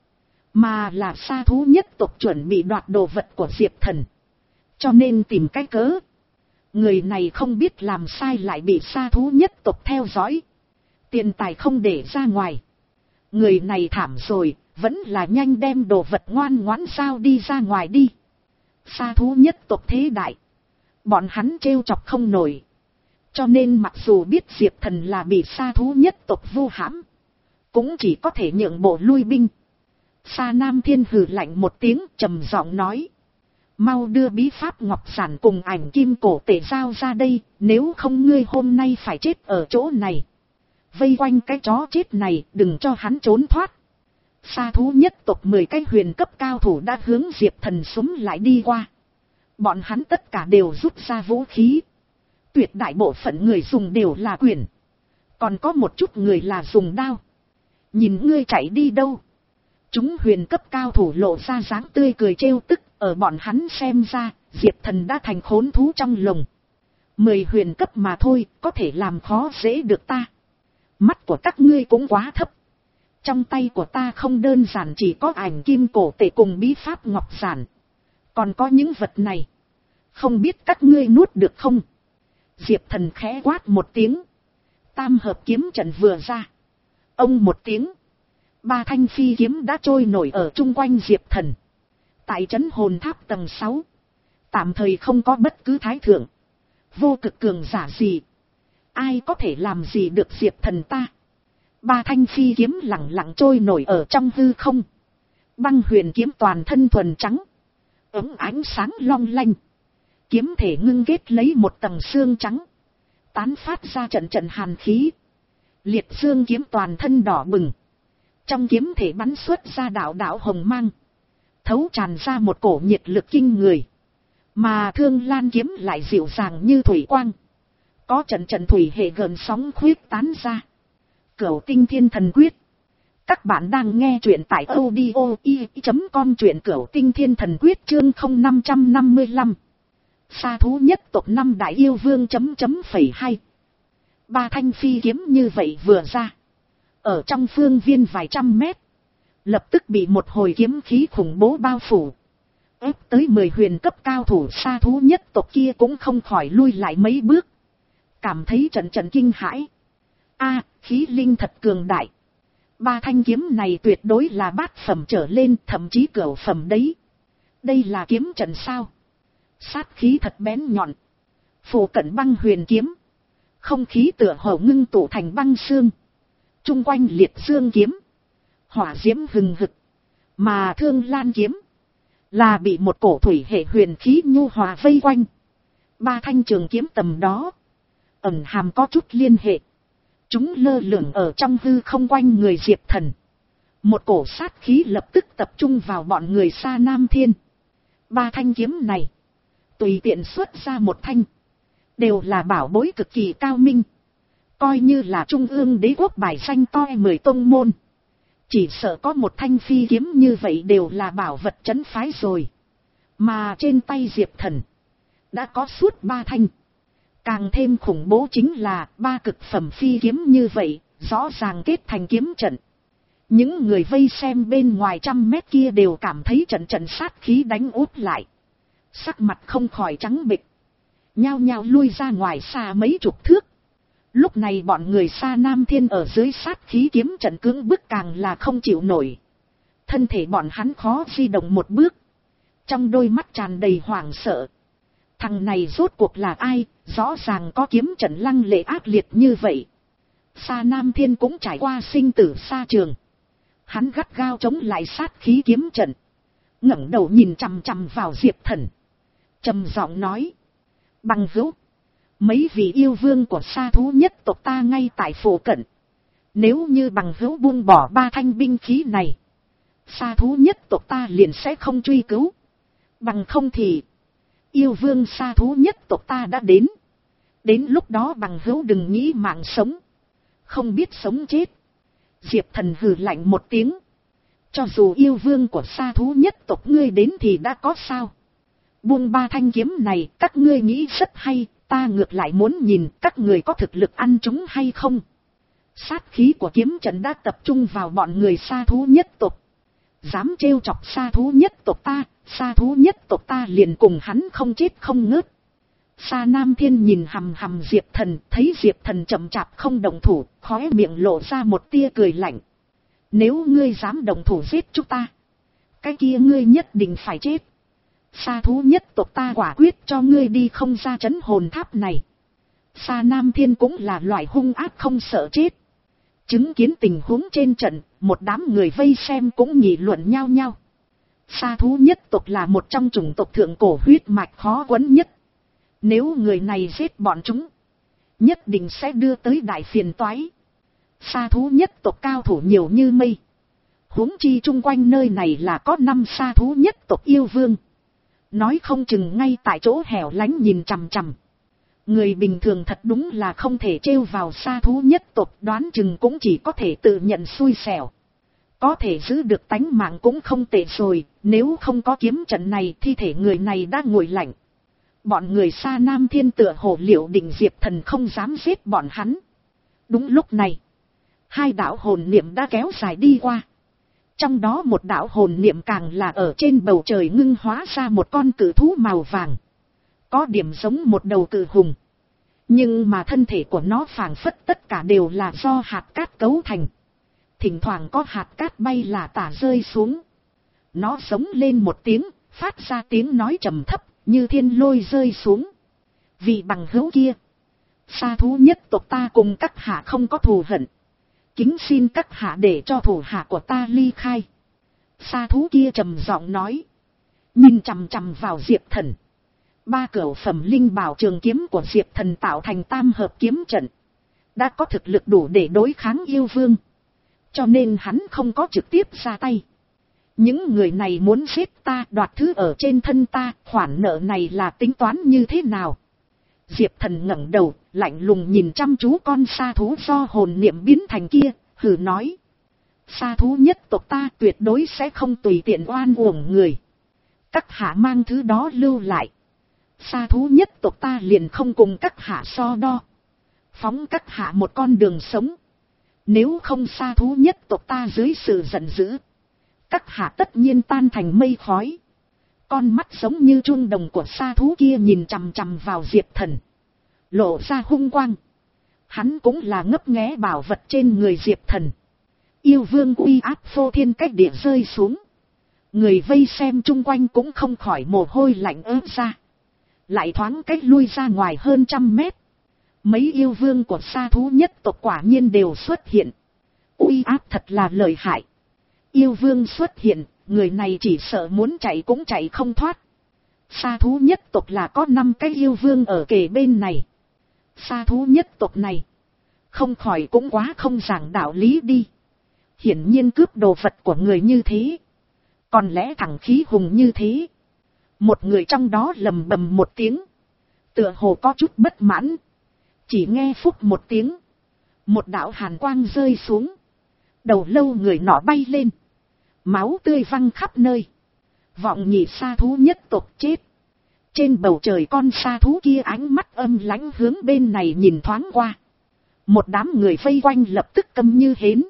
mà là sa thú nhất tộc chuẩn bị đoạt đồ vật của Diệp Thần. Cho nên tìm cái cớ. Người này không biết làm sai lại bị sa thú nhất tộc theo dõi. Tiền tài không để ra ngoài. Người này thảm rồi, vẫn là nhanh đem đồ vật ngoan ngoãn giao đi ra ngoài đi. Sa thú nhất tộc thế đại, bọn hắn trêu chọc không nổi. Cho nên mặc dù biết Diệp Thần là bị sa thú nhất tộc vu hãm, cũng chỉ có thể nhượng bộ lui binh. Sa Nam Thiên hừ lạnh một tiếng, trầm giọng nói. Mau đưa bí pháp ngọc giản cùng ảnh kim cổ tệ giao ra đây, nếu không ngươi hôm nay phải chết ở chỗ này. Vây quanh cái chó chết này, đừng cho hắn trốn thoát. Sa thú nhất tộc mười cái huyền cấp cao thủ đã hướng Diệp Thần xúm lại đi qua. Bọn hắn tất cả đều rút ra vũ khí. Tuyệt đại bộ phận người dùng đều là quyền. Còn có một chút người là dùng đao. Nhìn ngươi chạy đi đâu. Chúng huyền cấp cao thủ lộ ra dáng tươi cười trêu tức. Ở bọn hắn xem ra, Diệp Thần đã thành khốn thú trong lồng. Mười huyền cấp mà thôi, có thể làm khó dễ được ta. Mắt của các ngươi cũng quá thấp. Trong tay của ta không đơn giản chỉ có ảnh kim cổ tệ cùng bí pháp ngọc giản. Còn có những vật này. Không biết các ngươi nuốt được không? Diệp Thần khẽ quát một tiếng. Tam hợp kiếm trận vừa ra. Ông một tiếng. Ba thanh phi kiếm đã trôi nổi ở chung quanh Diệp Thần. Tại trấn hồn tháp tầng sáu. Tạm thời không có bất cứ thái thượng. Vô cực cường giả gì. Ai có thể làm gì được Diệp Thần ta. Ba thanh phi kiếm lặng lặng trôi nổi ở trong hư không. Băng huyền kiếm toàn thân thuần trắng. Ấm ánh sáng long lanh. Kiếm thể ngưng kết lấy một tầng xương trắng. Tán phát ra trận trận hàn khí. Liệt xương kiếm toàn thân đỏ bừng. Trong kiếm thể bắn xuất ra đạo đạo hồng mang. Thấu tràn ra một cổ nhiệt lực kinh người. Mà Thương Lan kiếm lại dịu dàng như thủy quang. Có trận trận thủy hệ gần sóng khuyết tán ra. Cửu Tinh Thiên Thần Quyết. Các bạn đang nghe truyện tại audio i chấm com, truyện Cửu Tinh Thiên Thần Quyết chương không năm năm lăm. Sa thú nhất tộc năm đại yêu vương chấm chấm phẩy hai. Ba thanh phi kiếm như vậy vừa ra. Ở trong phương viên vài trăm mét. Lập tức bị một hồi kiếm khí khủng bố bao phủ. Ép tới mười huyền cấp cao thủ sa thú nhất tộc kia cũng không khỏi lui lại mấy bước. Cảm thấy trận trận kinh hãi. A, khí linh thật cường đại. Ba thanh kiếm này tuyệt đối là bát phẩm trở lên, thậm chí cửu phẩm đấy. Đây là kiếm trận sao? Sát khí thật bén nhọn. Phủ cận băng huyền kiếm. Không khí tựa hồ ngưng tụ thành băng xương. Trung quanh liệt xương kiếm. Hỏa diễm hừng hực. Mà Thương Lan kiếm. Là bị một cổ thủy hệ huyền khí nhu hòa vây quanh. Ba thanh trường kiếm tầm đó. Ẩn hàm có chút liên hệ. Chúng lơ lửng ở trong hư không quanh người Diệp Thần. Một cổ sát khí lập tức tập trung vào bọn người Sa Nam Thiên. Ba thanh kiếm này. Tùy tiện xuất ra một thanh. Đều là bảo bối cực kỳ cao minh. Coi như là trung ương đế quốc bài danh toi mười tông môn. Chỉ sợ có một thanh phi kiếm như vậy đều là bảo vật trấn phái rồi. Mà trên tay Diệp Thần. Đã có suốt ba thanh. Càng thêm khủng bố chính là ba cực phẩm phi kiếm như vậy. Rõ ràng kết thành kiếm trận. Những người vây xem bên ngoài trăm mét kia đều cảm thấy trận trận sát khí đánh úp lại. Sắc mặt không khỏi trắng bệch. Nhao nhao lui ra ngoài xa mấy chục thước. Lúc này bọn người Sa Nam Thiên ở dưới sát khí kiếm trận cưỡng bức càng là không chịu nổi. Thân thể bọn hắn khó di động một bước. trong đôi mắt tràn đầy hoảng sợ. Thằng này rốt cuộc là ai, rõ ràng có kiếm trận lăng lệ ác liệt như vậy. Sa Nam Thiên cũng trải qua sinh tử sa trường. Hắn gắt gao chống lại sát khí kiếm trận. ngẩng đầu nhìn chằm chằm vào Diệp Thần. Trầm giọng nói. Bằng hữu. Mấy vị yêu vương của sa thú nhất tộc ta ngay tại phủ cận. Nếu như bằng hữu buông bỏ ba thanh binh khí này. Sa thú nhất tộc ta liền sẽ không truy cứu. Bằng không thì. Yêu vương sa thú nhất tộc ta đã đến. Đến lúc đó bằng hữu đừng nghĩ mạng sống. Không biết sống chết. Diệp Thần hừ lạnh một tiếng. Cho dù yêu vương của sa thú nhất tộc ngươi đến thì đã có sao. Buông ba thanh kiếm này các ngươi nghĩ rất hay. Ta ngược lại muốn nhìn các người có thực lực ăn chúng hay không. Sát khí của kiếm trận đã tập trung vào bọn người sa thú nhất tộc. Dám trêu chọc sa thú nhất tộc ta. Sa thú nhất tộc ta liền cùng hắn không chết không ngớt. Sa Nam Thiên nhìn hằm hằm Diệp Thần, thấy Diệp Thần chậm chạp không động thủ, khóe miệng lộ ra một tia cười lạnh. Nếu ngươi dám động thủ giết chúng ta, cái kia ngươi nhất định phải chết. Sa thú nhất tộc ta quả quyết cho ngươi đi không ra trấn hồn tháp này. Sa Nam Thiên cũng là loại hung ác không sợ chết. Chứng kiến tình huống trên trận, một đám người vây xem cũng nghị luận nhau nhau. Sa thú nhất tộc là một trong chủng tộc thượng cổ huyết mạch khó quấn nhất. Nếu người này giết bọn chúng, nhất định sẽ đưa tới đại phiền toái. Sa thú nhất tộc cao thủ nhiều như mây. Huống chi chung quanh nơi này là có năm sa thú nhất tộc yêu vương. Nói không chừng ngay tại chỗ hẻo lánh nhìn chằm chằm. Người bình thường thật đúng là không thể trêu vào sa thú nhất tộc, đoán chừng cũng chỉ có thể tự nhận xui xẻo. Có thể giữ được tánh mạng cũng không tệ rồi, nếu không có kiếm trận này thi thể người này đã nguội lạnh. Bọn người Sa Nam Thiên tựa hồ liệu định Diệp Thần không dám giết bọn hắn. Đúng lúc này, hai đạo hồn niệm đã kéo dài đi qua. Trong đó một đạo hồn niệm càng là ở trên bầu trời ngưng hóa ra một con cự thú màu vàng. Có điểm giống một đầu cự hùng. Nhưng mà thân thể của nó phảng phất tất cả đều là do hạt cát cấu thành. Thỉnh thoảng có hạt cát bay là tả rơi xuống. Nó sống lên một tiếng, phát ra tiếng nói trầm thấp, như thiên lôi rơi xuống. Vị bằng hữu kia, sa thú nhất tộc ta cùng các hạ không có thù hận. Kính xin các hạ để cho thủ hạ của ta ly khai. Sa thú kia trầm giọng nói. Nhìn chằm chằm vào Diệp Thần. Ba cửu phẩm linh bảo trường kiếm của Diệp Thần tạo thành tam hợp kiếm trận. Đã có thực lực đủ để đối kháng yêu vương. Cho nên hắn không có trực tiếp ra tay. Những người này muốn giết ta, đoạt thứ ở trên thân ta, khoản nợ này là tính toán như thế nào? Diệp Thần ngẩng đầu, lạnh lùng nhìn chăm chú con sa thú do hồn niệm biến thành kia, hừ nói. Sa thú nhất tộc ta tuyệt đối sẽ không tùy tiện oan uổng người. Các hạ mang thứ đó lưu lại. Sa thú nhất tộc ta liền không cùng các hạ so đo. Phóng các hạ một con đường sống. Nếu không sa thú nhất tộc ta dưới sự giận dữ, các hạ tất nhiên tan thành mây khói. Con mắt giống như chuông đồng của sa thú kia nhìn chằm chằm vào Diệp Thần, lộ ra hung quang. Hắn cũng là ngấp nghé bảo vật trên người Diệp Thần. Yêu vương uy áp phô thiên cách địa rơi xuống. Người vây xem chung quanh cũng không khỏi mồ hôi lạnh ớt ra. Lại thoáng cách lui ra ngoài hơn trăm mét. Mấy yêu vương của sa thú nhất tộc quả nhiên đều xuất hiện. Uy áp thật là lợi hại. Yêu vương xuất hiện, người này chỉ sợ muốn chạy cũng chạy không thoát. Sa thú nhất tộc là có năm cái yêu vương ở kề bên này. Sa thú nhất tộc này, không khỏi cũng quá không giảng đạo lý đi. Hiển nhiên cướp đồ vật của người như thế, còn lẽ thẳng khí hùng như thế. Một người trong đó lầm bầm một tiếng, tựa hồ có chút bất mãn. Chỉ nghe phúc một tiếng, một đạo hàn quang rơi xuống. Đầu lâu người nọ bay lên, máu tươi văng khắp nơi. Vọng nhị sa thú nhất tộc chết. Trên bầu trời con sa thú kia ánh mắt âm lãnh hướng bên này nhìn thoáng qua. Một đám người vây quanh lập tức câm như hến.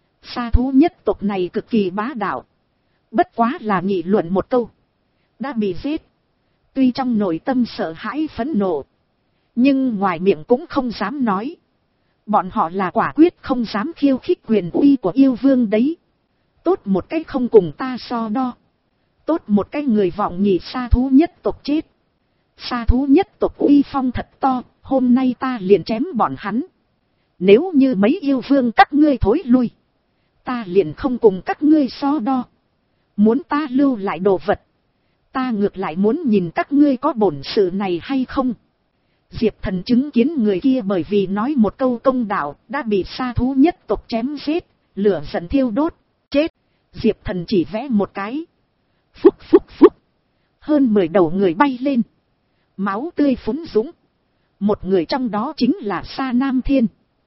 Sa thú nhất tộc này cực kỳ bá đạo. Bất quá là nghị luận một câu, đã bị giết. Tuy trong nội tâm sợ hãi phẫn nộ, nhưng ngoài miệng cũng không dám nói. Bọn họ là quả quyết không dám khiêu khích quyền uy của yêu vương đấy. Tốt một cách không cùng ta so đo. Tốt một cái người vọng nhị sa thú nhất tộc chết. Sa thú nhất tộc uy phong thật to, hôm nay ta liền chém bọn hắn. Nếu như mấy yêu vương các ngươi thối lui, ta liền không cùng các ngươi so đo. Muốn ta lưu lại đồ vật, ta ngược lại muốn nhìn các ngươi có bổn sự này hay không. Diệp Thần chứng kiến người kia bởi vì nói một câu công đạo đã bị sa thú nhất tộc chém giết, lửa giận thiêu đốt, chết. Diệp Thần chỉ vẽ một cái. Phúc phúc phúc. Hơn mười đầu người bay lên. Máu tươi phúng dũng. Một người trong đó chính là Sa Nam Thiên.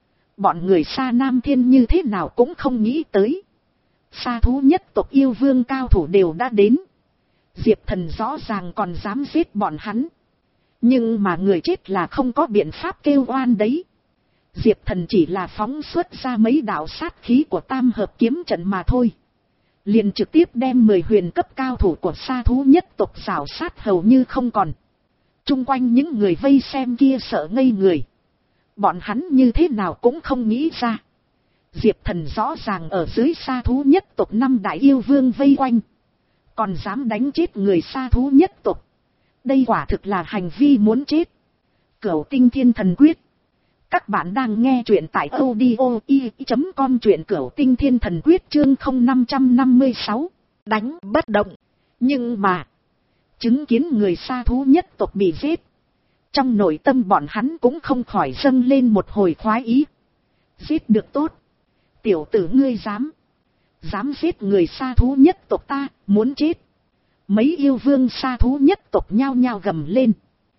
Bọn người Sa Nam Thiên như thế nào cũng không nghĩ tới. Sa thú nhất tộc yêu vương cao thủ đều đã đến. Diệp Thần rõ ràng còn dám giết bọn hắn. Nhưng mà người chết là không có biện pháp kêu oan đấy. Diệp Thần chỉ là phóng xuất ra mấy đạo sát khí của tam hợp kiếm trận mà thôi. Liền trực tiếp đem mười huyền cấp cao thủ của sa thú nhất tộc rào sát hầu như không còn. Trung quanh những người vây xem kia sợ ngây người. Bọn hắn như thế nào cũng không nghĩ ra. Diệp Thần rõ ràng ở dưới sa thú nhất tộc năm đại yêu vương vây quanh. Còn dám đánh chết người sa thú nhất tộc. Đây quả thực là hành vi muốn chết. Cửu Tinh Thiên Thần Quyết. Các bạn đang nghe truyện tại audio i chấm com, truyện Cửu Tinh Thiên Thần Quyết chương không năm năm sáu. Đánh bất động. Nhưng mà, chứng kiến người sa thú nhất tộc bị giết. Trong nội tâm bọn hắn cũng không khỏi dâng lên một hồi khoái ý. Giết được tốt. Tiểu tử ngươi dám. Dám giết người sa thú nhất tộc ta, muốn chết. Mấy yêu vương sa thú nhất tộc nhao nhao gầm lên.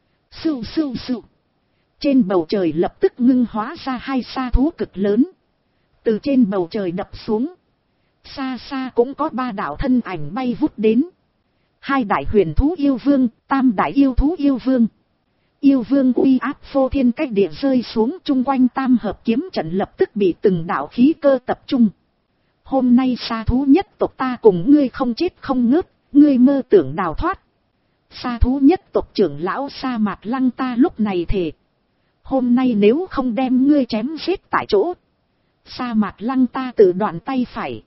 Sưu sưu sưu. Trên bầu trời lập tức ngưng hóa ra hai sa thú cực lớn. Từ trên bầu trời đập xuống. Xa xa cũng có ba đạo thân ảnh bay vút đến. Hai đại huyền thú yêu vương, tam đại yêu thú yêu vương. Yêu vương uy áp phô thiên cách địa rơi xuống, chung quanh tam hợp kiếm trận lập tức bị từng đạo khí cơ tập trung. Hôm nay sa thú nhất tộc ta cùng ngươi không chết không ngớt, ngươi mơ tưởng đào thoát. Sa thú nhất tộc trưởng lão Sa Mạc Lăng ta lúc này thề. Hôm nay nếu không đem ngươi chém giết tại chỗ, Sa Mạc Lăng ta tự đoạn tay phải.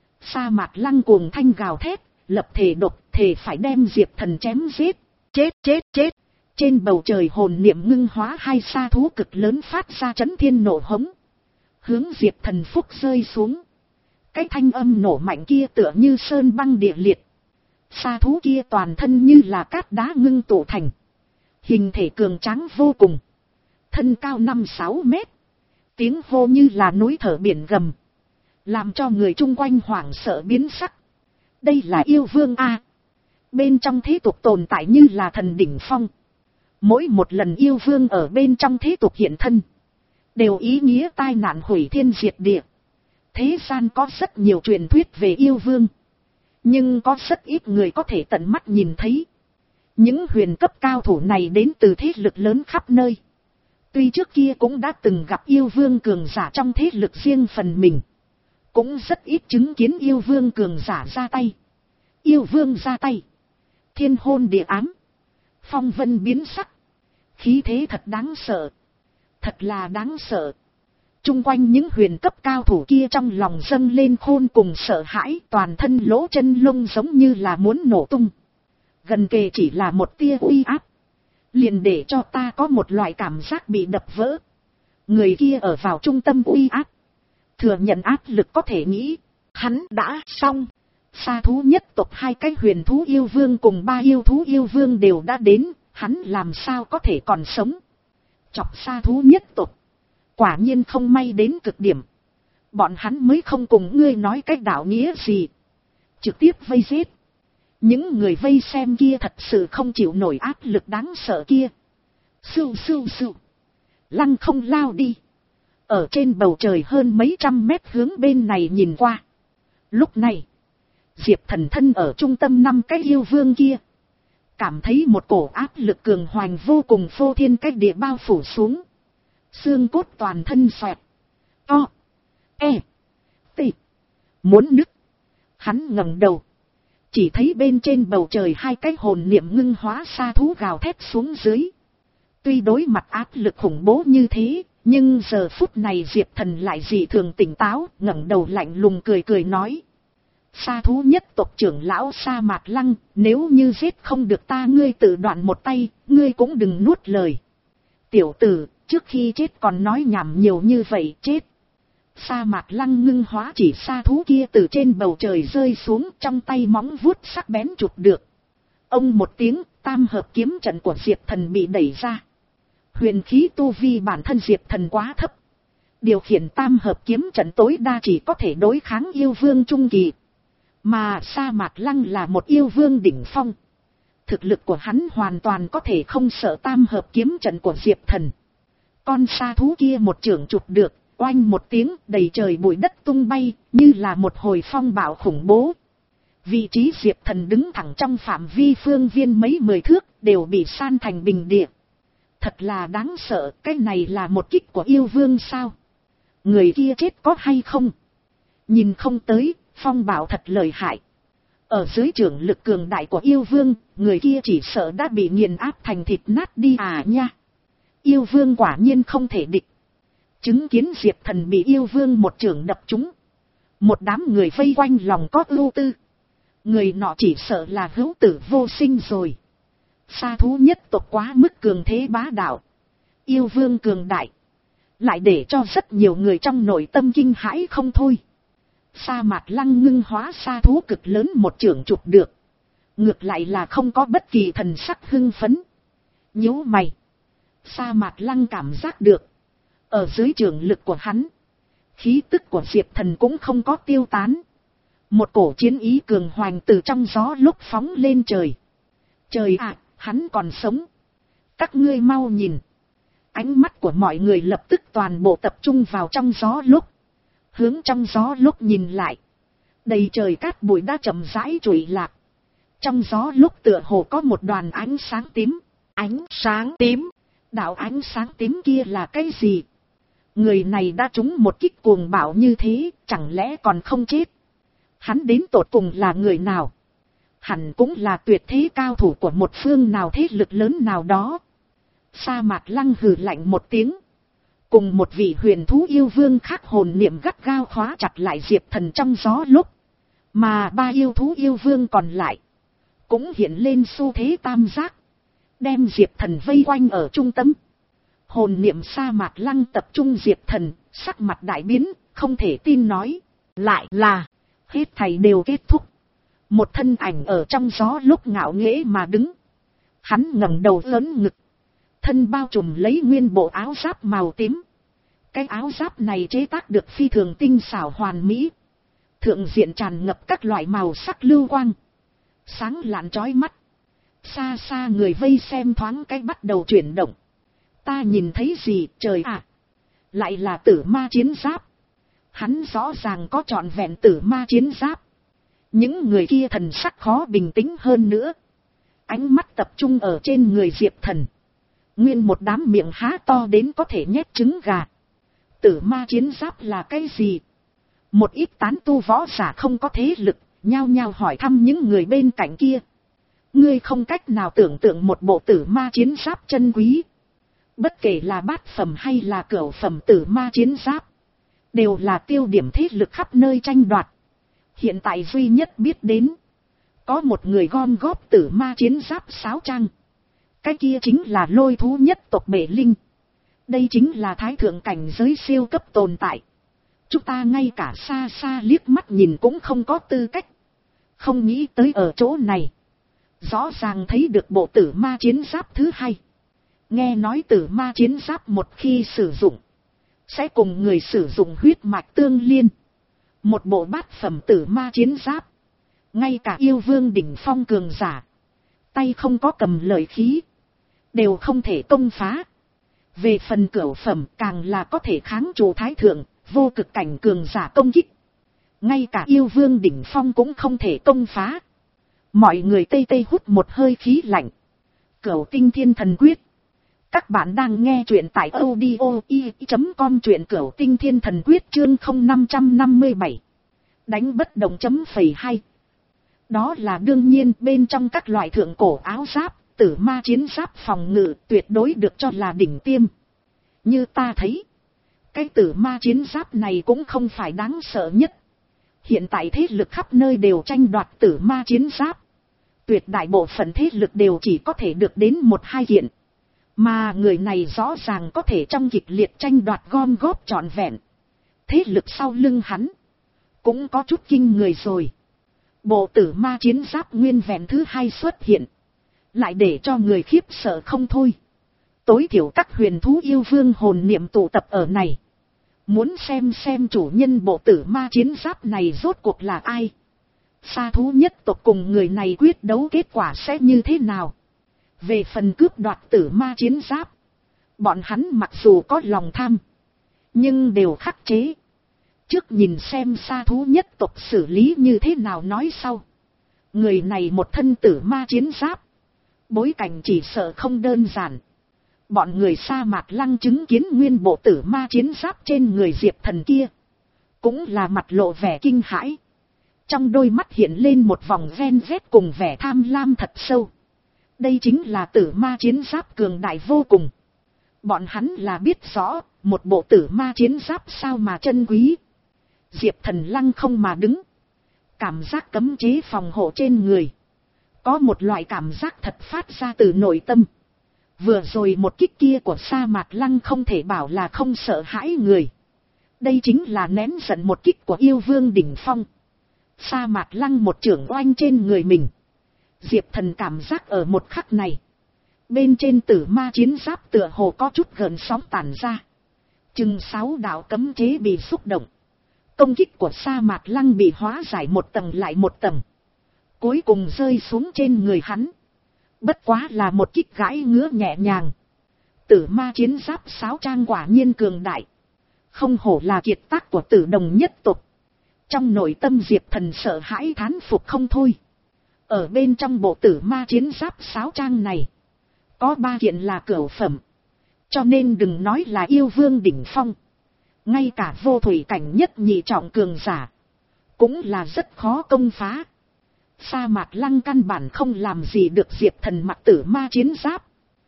Sa Mạc Lăng cuồng thanh gào thét, lập thể độc, thể phải đem Diệp Thần chém giết. Chết chết chết. Trên bầu trời hồn niệm ngưng hóa hai sa thú cực lớn phát ra chấn thiên nổ hống. Hướng Diệp Thần phúc rơi xuống. Cái thanh âm nổ mạnh kia tựa như sơn băng địa liệt. Sa thú kia toàn thân như là cát đá ngưng tụ thành. Hình thể cường tráng vô cùng. Thân cao năm sáu mét. Tiếng hô như là núi thở biển gầm. Làm cho người chung quanh hoảng sợ biến sắc. Đây là yêu vương A. Bên trong thế tục tồn tại như là thần đỉnh phong. Mỗi một lần yêu vương ở bên trong thế tục hiện thân. Đều ý nghĩa tai nạn hủy thiên diệt địa. Thế gian có rất nhiều truyền thuyết về yêu vương. Nhưng có rất ít người có thể tận mắt nhìn thấy. Những huyền cấp cao thủ này đến từ thế lực lớn khắp nơi. Tuy trước kia cũng đã từng gặp yêu vương cường giả trong thế lực riêng phần mình. Cũng rất ít chứng kiến yêu vương cường giả ra tay. Yêu vương ra tay. Thiên hôn địa ám. Phong vân biến sắc. Khí thế thật đáng sợ. Thật là đáng sợ. Trung quanh những huyền cấp cao thủ kia trong lòng dâng lên khôn cùng sợ hãi, toàn thân lỗ chân lông giống như là muốn nổ tung. Gần kề chỉ là một tia uy áp. Liền để cho ta có một loại cảm giác bị đập vỡ. Người kia ở vào trung tâm uy áp. Thừa nhận áp lực có thể nghĩ. Hắn đã xong. Sa thú nhất tộc hai cái huyền thú yêu vương cùng ba yêu thú yêu vương đều đã đến. Hắn làm sao có thể còn sống. Chọc sa thú nhất tộc. Quả nhiên không may đến cực điểm. Bọn hắn mới không cùng ngươi nói cách đạo nghĩa gì. Trực tiếp vây giết. Những người vây xem kia thật sự không chịu nổi áp lực đáng sợ kia. Sưu sưu sưu. Lăng không lao đi. Ở trên bầu trời hơn mấy trăm mét hướng bên này nhìn qua. Lúc này, Diệp Thần thân ở trung tâm năm cái yêu vương kia. Cảm thấy một cổ áp lực cường hoành vô cùng phô thiên cách địa bao phủ xuống. Xương cốt toàn thân xoẹt. To. E. T. Muốn nứt. Hắn ngẩng đầu. Chỉ thấy bên trên bầu trời hai cái hồn niệm ngưng hóa sa thú gào thét xuống dưới. Tuy đối mặt áp lực khủng bố như thế, nhưng giờ phút này Diệp Thần lại dị thường tỉnh táo, ngẩng đầu lạnh lùng cười cười nói. Sa thú nhất tộc trưởng lão Sa Mạt Lăng, nếu như giết không được ta ngươi tự đoạn một tay, ngươi cũng đừng nuốt lời. Tiểu tử, trước khi chết còn nói nhảm nhiều như vậy, chết. Sa Mạt Lăng ngưng hóa chỉ sa thú kia từ trên bầu trời rơi xuống, trong tay móng vuốt sắc bén chụp được. Ông một tiếng, tam hợp kiếm trận của Diệp Thần bị đẩy ra. Huyền khí tu vi bản thân Diệp Thần quá thấp. Điều khiển tam hợp kiếm trận tối đa chỉ có thể đối kháng yêu vương trung kỳ. Mà Sa Mạt Lăng là một yêu vương đỉnh phong. Thực lực của hắn hoàn toàn có thể không sợ tam hợp kiếm trận của Diệp Thần. Con sa thú kia một chưởng chụp được, oanh một tiếng, đầy trời bụi đất tung bay, như là một hồi phong bạo khủng bố. Vị trí Diệp Thần đứng thẳng trong phạm vi phương viên mấy mười thước, đều bị san thành bình địa. Thật là đáng sợ, cái này là một kích của yêu vương sao? Người kia chết có hay không? Nhìn không tới, phong bạo thật lợi hại. Ở dưới trưởng lực cường đại của yêu vương, người kia chỉ sợ đã bị nghiền áp thành thịt nát đi à nha. Yêu vương quả nhiên không thể địch. Chứng kiến Diệp Thần bị yêu vương một chưởng đập trúng. Một đám người vây quanh lòng có ưu tư. Người nọ chỉ sợ là hữu tử vô sinh rồi. Sa thú nhất tộc quá mức cường thế bá đạo. Yêu vương cường đại. Lại để cho rất nhiều người trong nội tâm kinh hãi không thôi. Sa Mạt Lăng ngưng hóa sa thú cực lớn một chưởng chụp được. Ngược lại là không có bất kỳ thần sắc hưng phấn. Nhíu mày. Sa Mạt Lăng cảm giác được. Ở dưới trường lực của hắn. Khí tức của Diệp Thần cũng không có tiêu tán. Một cổ chiến ý cường hoành từ trong gió lúc phóng lên trời. Trời ạ, hắn còn sống. Các ngươi mau nhìn. Ánh mắt của mọi người lập tức toàn bộ tập trung vào trong gió lúc. Hướng trong gió lúc nhìn lại. Đầy trời cát bụi đã chậm rãi trụi lạc. Trong gió lúc tựa hồ có một đoàn ánh sáng tím. Ánh sáng tím. Đạo ánh sáng tím kia là cái gì? Người này đã trúng một kích cuồng bạo như thế, chẳng lẽ còn không chết? Hắn đến tột cùng là người nào? Hẳn cũng là tuyệt thế cao thủ của một phương nào thế lực lớn nào đó. Sa Mạt Lăng hừ lạnh một tiếng. Cùng một vị huyền thú yêu vương khác hồn niệm gắt gao khóa chặt lại Diệp Thần trong gió lúc. Mà ba yêu thú yêu vương còn lại. Cũng hiện lên xu thế tam giác. Đem Diệp Thần vây quanh ở trung tâm. Hồn niệm Sa Mạt Lăng tập trung Diệp Thần, sắc mặt đại biến, không thể tin nói. Lại là, hết thảy đều kết thúc. Một thân ảnh ở trong gió lúc ngạo nghễ mà đứng. Hắn ngẩng đầu lớn ngực. Thân bao trùm lấy nguyên bộ áo giáp màu tím. Cái áo giáp này chế tác được phi thường tinh xảo hoàn mỹ. Thượng diện tràn ngập các loại màu sắc lưu quang. Sáng lạn chói mắt. Xa xa người vây xem thoáng cái bắt đầu chuyển động. Ta nhìn thấy gì trời ạ? Lại là tử ma chiến giáp. Hắn rõ ràng có trọn vẹn tử ma chiến giáp. Những người kia thần sắc khó bình tĩnh hơn nữa. Ánh mắt tập trung ở trên người Diệp Thần. Nguyên một đám miệng há to đến có thể nhét trứng gà. Tử ma chiến giáp là cái gì? Một ít tán tu võ giả không có thế lực, nhao nhao hỏi thăm những người bên cạnh kia. Ngươi không cách nào tưởng tượng một bộ tử ma chiến giáp chân quý. Bất kể là bát phẩm hay là cửu phẩm tử ma chiến giáp. Đều là tiêu điểm thế lực khắp nơi tranh đoạt. Hiện tại duy nhất biết đến. Có một người gom góp tử ma chiến giáp sáo trang. Cái kia chính là lôi thú nhất tộc Bể Linh. Đây chính là thái thượng cảnh giới siêu cấp tồn tại. Chúng ta ngay cả xa xa liếc mắt nhìn cũng không có tư cách. Không nghĩ tới ở chỗ này. Rõ ràng thấy được bộ tử ma chiến giáp thứ hai. Nghe nói tử ma chiến giáp một khi sử dụng. Sẽ cùng người sử dụng huyết mạch tương liên. Một bộ bát phẩm tử ma chiến giáp. Ngay cả yêu vương đỉnh phong cường giả. Tay không có cầm lợi khí. Đều không thể công phá. Về phần cửu phẩm càng là có thể kháng trụ thái thượng, vô cực cảnh cường giả công kích. Ngay cả yêu vương đỉnh phong cũng không thể công phá. Mọi người tê tê hút một hơi khí lạnh. Cửu tinh thiên thần quyết. Các bạn đang nghe truyện tại audio i chấm com truyện cửu tinh thiên thần quyết chương không năm năm bảy. Đánh bất động chấm phẩy hai. Đó là đương nhiên bên trong các loại thượng cổ áo giáp, tử ma chiến giáp phòng ngự tuyệt đối được cho là đỉnh tiêm. Như ta thấy, cái tử ma chiến giáp này cũng không phải đáng sợ nhất. Hiện tại thế lực khắp nơi đều tranh đoạt tử ma chiến giáp. Tuyệt đại bộ phận thế lực đều chỉ có thể được đến một hai kiện. Mà người này rõ ràng có thể trong kịch liệt tranh đoạt gom góp trọn vẹn. Thế lực sau lưng hắn cũng có chút kinh người rồi. Bộ tử ma chiến giáp nguyên vẹn thứ hai xuất hiện, lại để cho người khiếp sợ không thôi. Tối thiểu các huyền thú yêu vương hồn niệm tụ tập ở này, muốn xem xem chủ nhân bộ tử ma chiến giáp này rốt cuộc là ai. Sa thú nhất tộc cùng người này quyết đấu kết quả sẽ như thế nào. Về phần cướp đoạt tử ma chiến giáp, bọn hắn mặc dù có lòng tham, nhưng đều khắc chế. Trước nhìn xem sa thú nhất tộc xử lý như thế nào nói sau. Người này một thân tử ma chiến giáp, bối cảnh chỉ sợ không đơn giản. Bọn người sa mạc lăng chứng kiến nguyên bộ tử ma chiến giáp trên người Diệp Thần kia, cũng là mặt lộ vẻ kinh hãi. Trong đôi mắt hiện lên một vòng ghen ghét cùng vẻ tham lam thật sâu. Đây chính là tử ma chiến giáp cường đại vô cùng. Bọn hắn là biết rõ, một bộ tử ma chiến giáp sao mà chân quý. Diệp Thần lăng không mà đứng, cảm giác cấm chế phòng hộ trên người. Có một loại cảm giác thật phát ra từ nội tâm. Vừa rồi một kích kia của sa mạc lăng không thể bảo là không sợ hãi người. Đây chính là nén giận một kích của yêu vương đỉnh phong. Sa mạc lăng một chưởng oanh trên người mình. Diệp Thần cảm giác ở một khắc này, bên trên tử ma chiến giáp tựa hồ có chút gợn sóng tản ra. Chừng sáu đạo cấm chế bị xúc động. Công kích của sa mạc lăng bị hóa giải một tầng lại một tầng, cuối cùng rơi xuống trên người hắn. Bất quá là một kích gãi ngứa nhẹ nhàng. Tử ma chiến giáp sáo trang quả nhiên cường đại, không hổ là kiệt tác của tử đồng nhất tộc. Trong nội tâm Diệp Thần sợ hãi thán phục không thôi. Ở bên trong bộ tử ma chiến giáp sáo trang này, có ba kiện là cửu phẩm, cho nên đừng nói là yêu vương đỉnh phong, ngay cả vô thủy cảnh nhất nhị trọng cường giả cũng là rất khó công phá. Sa mạc lăng căn bản không làm gì được Diệp Thần mặc tử ma chiến giáp.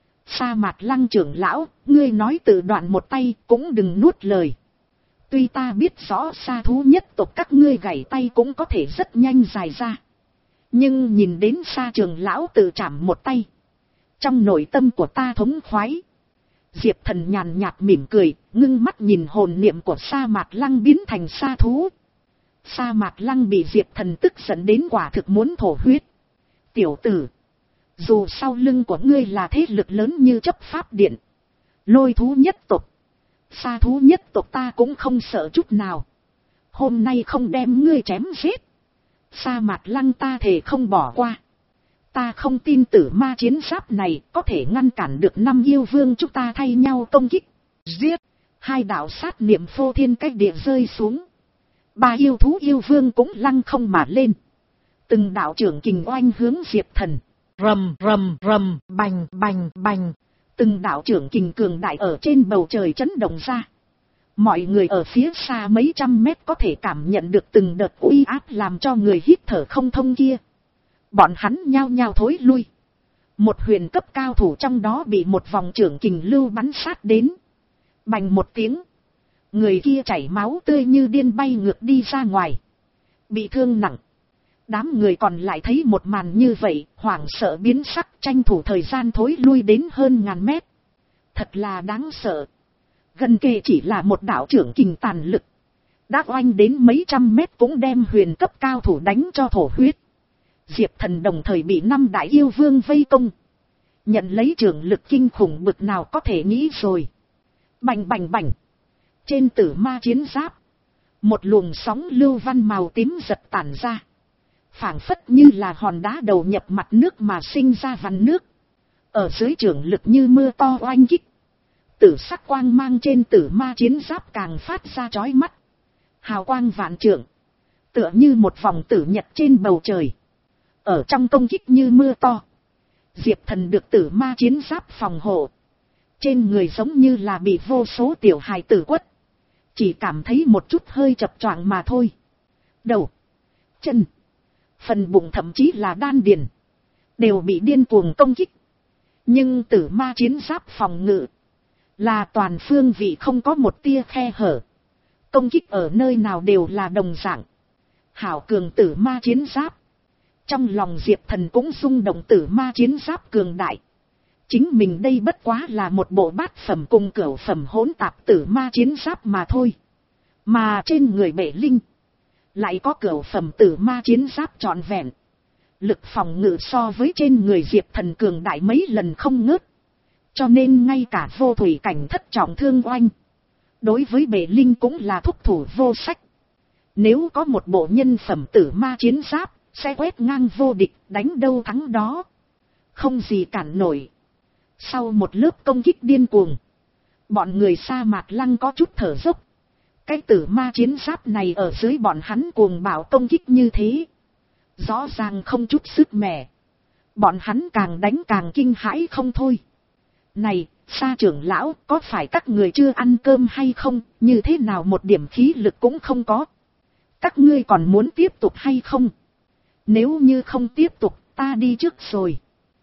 Sa mạc lăng trưởng lão, ngươi nói tự đoạn một tay cũng đừng nuốt lời. Tuy ta biết rõ sa thú nhất tộc các ngươi gãy tay cũng có thể rất nhanh dài ra, nhưng nhìn đến sa trưởng lão tự chảm một tay, trong nội tâm của ta thống khoái. Diệp Thần nhàn nhạt mỉm cười, ngưng mắt nhìn hồn niệm của sa mạc lăng biến thành sa thú. Sa mạc lăng bị Diệp Thần tức giận đến quả thực muốn thổ huyết. Tiểu tử, dù sau lưng của ngươi là thế lực lớn như chấp pháp điện, lôi thú nhất tộc, sa thú nhất tộc, ta cũng không sợ chút nào. Hôm nay không đem ngươi chém giết, sa mạc lăng ta thề không bỏ qua. Ta không tin tử ma chiến giáp này có thể ngăn cản được năm yêu vương chúng ta thay nhau công kích. Giết! Hai đạo sát niệm phô thiên cách địa rơi xuống. Ba yêu thú yêu vương cũng lăng không mà lên. Từng đạo trưởng kình oanh hướng Diệp Thần. Rầm rầm rầm, bành bành bành. Từng đạo trưởng kình cường đại ở trên bầu trời chấn động ra. Mọi người ở phía xa mấy trăm mét có thể cảm nhận được từng đợt uy áp làm cho người hít thở không thông kia. Bọn hắn nhao nhao thối lui. Một huyền cấp cao thủ trong đó bị một vòng trưởng kình lưu bắn sát đến. Bành một tiếng, người kia chảy máu tươi như điên bay ngược đi ra ngoài, bị thương nặng. Đám người còn lại thấy một màn như vậy, hoảng sợ biến sắc, tranh thủ thời gian thối lui đến hơn ngàn mét. Thật là đáng sợ. Gần kề chỉ là một đạo trưởng kình tàn lực, đã oanh đến mấy trăm mét cũng đem huyền cấp cao thủ đánh cho thổ huyết. Diệp Thần đồng thời bị năm đại yêu vương vây công, nhận lấy trưởng lực kinh khủng bực nào có thể nghĩ rồi. Bành bành bành. Trên tử ma chiến giáp, một luồng sóng lưu văn màu tím giật tản ra, phảng phất như là hòn đá đầu nhập mặt nước mà sinh ra vằn nước. Ở dưới trưởng lực như mưa to oanh kích, tử sắc quang mang trên tử ma chiến giáp càng phát ra chói mắt, hào quang vạn trượng, tựa như một vòng tử nhật trên bầu trời. Ở trong công kích như mưa to, Diệp Thần được tử ma chiến giáp phòng hộ, trên người giống như là bị vô số tiểu hài tử quất, chỉ cảm thấy một chút hơi chập choạng mà thôi. Đầu, chân, phần bụng thậm chí là đan điền đều bị điên cuồng công kích. Nhưng tử ma chiến giáp phòng ngự là toàn phương vị, không có một tia khe hở, công kích ở nơi nào đều là đồng dạng. Hảo cường tử ma chiến giáp. Trong lòng Diệp Thần cũng rung động, tử ma chiến giáp cường đại. Chính mình đây bất quá là một bộ bát phẩm cùng cửu phẩm hỗn tạp tử ma chiến giáp mà thôi. Mà trên người Bệ Linh lại có cửu phẩm tử ma chiến giáp trọn vẹn. Lực phòng ngự so với trên người Diệp Thần cường đại mấy lần không ngớt. Cho nên ngay cả vô thủy cảnh thất trọng thương oanh, đối với Bệ Linh cũng là thúc thủ vô sách. Nếu có một bộ nhân phẩm tử ma chiến giáp, sẽ quét ngang vô địch, đánh đâu thắng đó. Không gì cản nổi. Sau một lớp công kích điên cuồng, bọn người sa mạc lăng có chút thở dốc. Cái tử ma chiến giáp này ở dưới bọn hắn cuồng bạo công kích như thế, rõ ràng không chút sức mẻ. Bọn hắn càng đánh càng kinh hãi không thôi. Này, Sa trưởng lão, có phải các người chưa ăn cơm hay không, như thế nào một điểm khí lực cũng không có? Các ngươi còn muốn tiếp tục hay không? Nếu như không tiếp tục, ta đi trước rồi.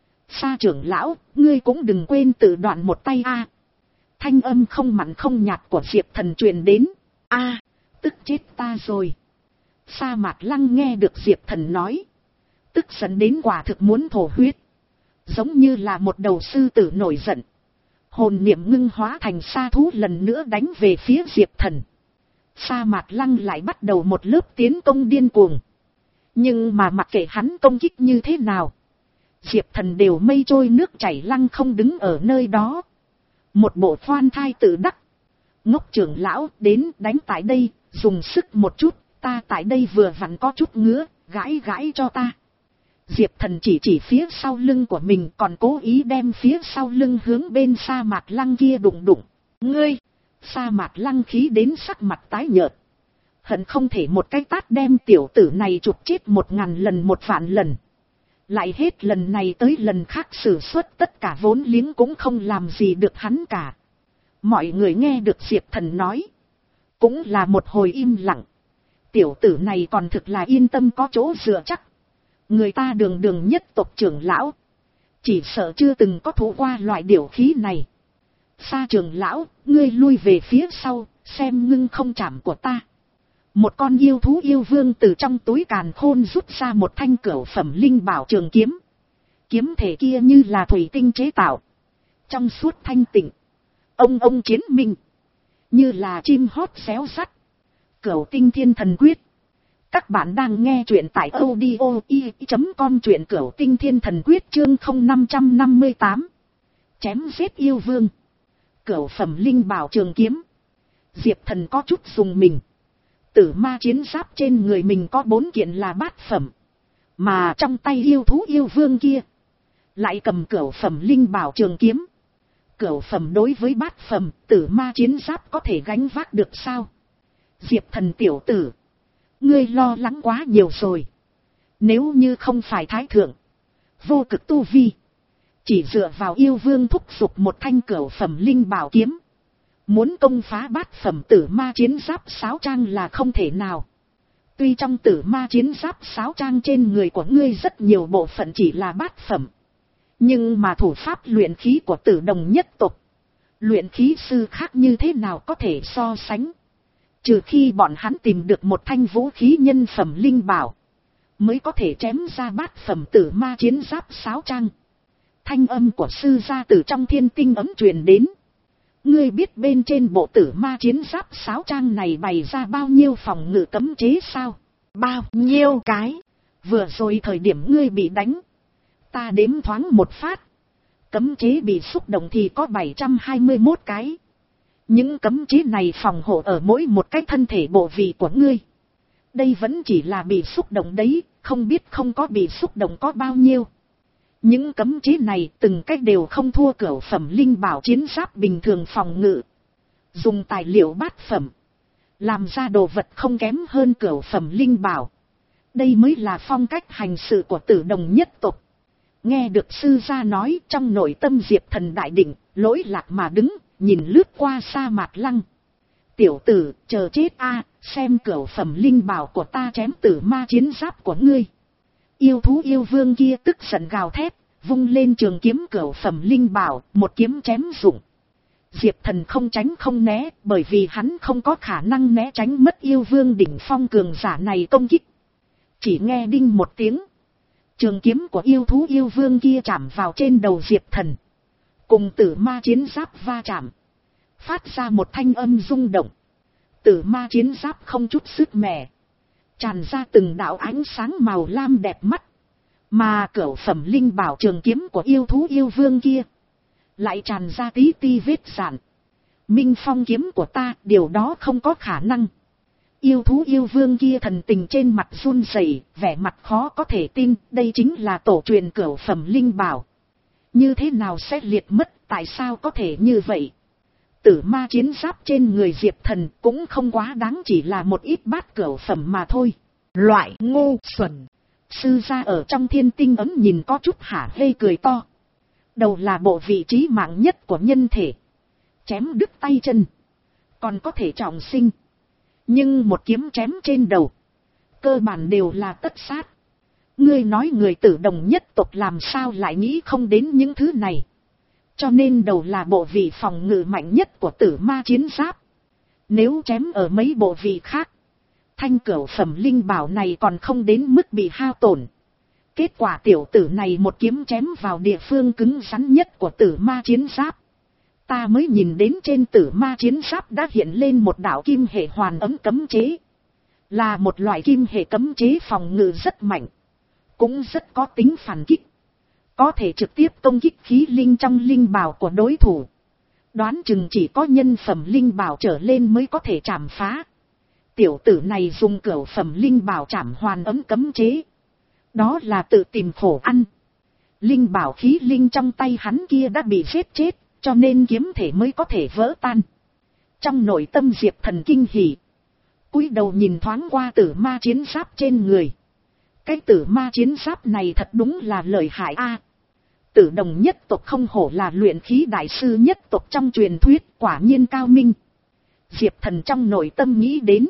Sa trưởng lão, ngươi cũng đừng quên tự đoạn một tay a. Thanh âm không mặn không nhạt của Diệp Thần truyền đến. A, tức chết ta rồi. Sa Mạc Lăng nghe được Diệp Thần nói, tức giận đến quả thực muốn thổ huyết. Giống như là một đầu sư tử nổi giận. Hồn niệm ngưng hóa thành sa thú lần nữa đánh về phía Diệp Thần. Sa Mạc Lăng lại bắt đầu một lớp tiến công điên cuồng. Nhưng mà mặc kệ hắn công kích như thế nào, Diệp Thần đều mây trôi nước chảy lăng không đứng ở nơi đó. Một bộ khoan thai tự đắc. Ngốc trưởng lão, đến đánh tại đây, dùng sức một chút, ta tại đây vừa vặn có chút ngứa, gãi gãi cho ta. Diệp Thần chỉ chỉ phía sau lưng của mình, còn cố ý đem phía sau lưng hướng bên Sa Mạc Lăng kia đụng đụng. Ngươi! Sa Mạc Lăng khí đến sắc mặt tái nhợt. Hận không thể một cái tát đem tiểu tử này chụp chết một ngàn lần một vạn lần. Lại hết lần này tới lần khác sử xuất tất cả vốn liếng cũng không làm gì được hắn cả. Mọi người nghe được Diệp Thần nói, cũng là một hồi im lặng. Tiểu tử này còn thực là yên tâm có chỗ dựa chắc. Người ta đường đường nhất tộc trưởng lão, chỉ sợ chưa từng có thủ qua loại điều khí này. Sa trưởng lão, ngươi lui về phía sau, xem ngưng không chạm của ta. Một con yêu thú yêu vương từ trong túi càn khôn rút ra một thanh cửu phẩm linh bảo trường kiếm. Kiếm thể kia như là thủy tinh chế tạo, trong suốt thanh tịnh, ông ông chiến minh, như là chim hót xéo sắt. Cửu tinh thiên thần quyết. Các bạn đang nghe truyện tại audio i chấm com, truyện cửu tinh thiên thần quyết chương không năm năm tám. Chém giết yêu vương. Cửu phẩm linh bảo trường kiếm. Diệp Thần có chút dùng mình. Tử ma chiến giáp trên người mình có bốn kiện là bát phẩm, mà trong tay yêu thú yêu vương kia lại cầm cửu phẩm linh bảo trường kiếm. Cửu phẩm đối với bát phẩm, tử ma chiến giáp có thể gánh vác được sao? Diệp Thần tiểu tử, ngươi lo lắng quá nhiều rồi. Nếu như không phải thái thượng vô cực tu vi, chỉ dựa vào yêu vương thúc giục một thanh cửu phẩm linh bảo kiếm, muốn công phá bát phẩm tử ma chiến giáp sáo trang là không thể nào. Tuy trong tử ma chiến giáp sáo trang trên người của ngươi rất nhiều bộ phận chỉ là bát phẩm, nhưng mà thủ pháp luyện khí của Tử Đồng nhất tộc, luyện khí sư khác như thế nào có thể so sánh. Trừ khi bọn hắn tìm được một thanh vũ khí nhân phẩm linh bảo, mới có thể chém ra bát phẩm tử ma chiến giáp sáo trang. Thanh âm của sư gia từ trong thiên tinh ấm truyền đến. Ngươi biết bên trên bộ tử ma chiến giáp sáo trang này bày ra bao nhiêu phòng ngự cấm chế sao? Bao nhiêu cái? Vừa rồi thời điểm ngươi bị đánh, ta đếm thoáng một phát, cấm chế bị xúc động thì có bảy trăm hai mươi mốt cái. Những cấm chế này phòng hộ ở mỗi một cái thân thể bộ vị của ngươi. Đây vẫn chỉ là bị xúc động đấy, không biết không có bị xúc động có bao nhiêu. Những cấm chế này từng cách đều không thua cửu phẩm linh bảo chiến giáp bình thường phòng ngự. Dùng tài liệu bát phẩm, làm ra đồ vật không kém hơn cửu phẩm linh bảo. Đây mới là phong cách hành sự của Tử Đồng nhất tộc. Nghe được sư gia nói, trong nội tâm Diệp Thần đại định, lỗi lạc mà đứng, nhìn lướt qua Sa Mạc Lăng. Tiểu tử, chờ chết a, xem cửu phẩm linh bảo của ta chém tử ma chiến giáp của ngươi. Yêu thú yêu vương kia tức giận gào thét, vung lên trường kiếm cửu phẩm linh bảo, một kiếm chém rụng. Diệp Thần không tránh không né, bởi vì hắn không có khả năng né tránh mất yêu vương đỉnh phong cường giả này công kích. Chỉ nghe đinh một tiếng. Trường kiếm của yêu thú yêu vương kia chạm vào trên đầu Diệp Thần. Cùng tử ma chiến giáp va chạm. Phát ra một thanh âm rung động. Tử ma chiến giáp không chút sức mẻ. Tràn ra từng đạo ánh sáng màu lam đẹp mắt. Mà cửu phẩm linh bảo trường kiếm của yêu thú yêu vương kia. Lại tràn ra tí ti vết rạn. Minh phong kiếm của ta, điều đó không có khả năng. Yêu thú yêu vương kia thần tình trên mặt run rẩy, vẻ mặt khó có thể tin, đây chính là tổ truyền cửu phẩm linh bảo. Như thế nào sẽ liệt mất, tại sao có thể như vậy? Tử ma chiến giáp trên người Diệp Thần cũng không quá đáng, chỉ là một ít bát cửu phẩm mà thôi. Loại ngu xuẩn. Sư gia ở trong thiên tinh ấm nhìn có chút hả hê cười to. Đầu là bộ vị trí mạng nhất của nhân thể. Chém đứt tay chân. Còn có thể trọng sinh. Nhưng một kiếm chém trên đầu. Cơ bản đều là tất sát. Ngươi nói người tử đồng nhất tộc làm sao lại nghĩ không đến những thứ này. Cho nên đầu là bộ vị phòng ngự mạnh nhất của tử ma chiến giáp. Nếu chém ở mấy bộ vị khác. Thanh cửu phẩm linh bảo này còn không đến mức bị hao tổn. Kết quả tiểu tử này một kiếm chém vào địa phương cứng rắn nhất của tử ma chiến giáp. Ta mới nhìn đến trên tử ma chiến giáp đã hiện lên một đạo kim hệ hoàn ấm cấm chế. Là một loại kim hệ cấm chế phòng ngự rất mạnh. Cũng rất có tính phản kích. Có thể trực tiếp công kích khí linh trong linh bảo của đối thủ. Đoán chừng chỉ có nhân phẩm linh bảo trở lên mới có thể chảm phá. Tiểu tử này dùng cửu phẩm linh bảo chảm hoàn ấm cấm chế. Đó là tự tìm khổ ăn. Linh bảo khí linh trong tay hắn kia đã bị giết chết, cho nên kiếm thể mới có thể vỡ tan. Trong nội tâm Diệp Thần kinh hỉ. Cúi đầu nhìn thoáng qua tử ma chiến giáp trên người. Cái tử ma chiến giáp này thật đúng là lợi hại a. Tử đồng nhất tộc không hổ là luyện khí đại sư nhất tộc trong truyền thuyết, quả nhiên cao minh. Diệp Thần trong nội tâm nghĩ đến.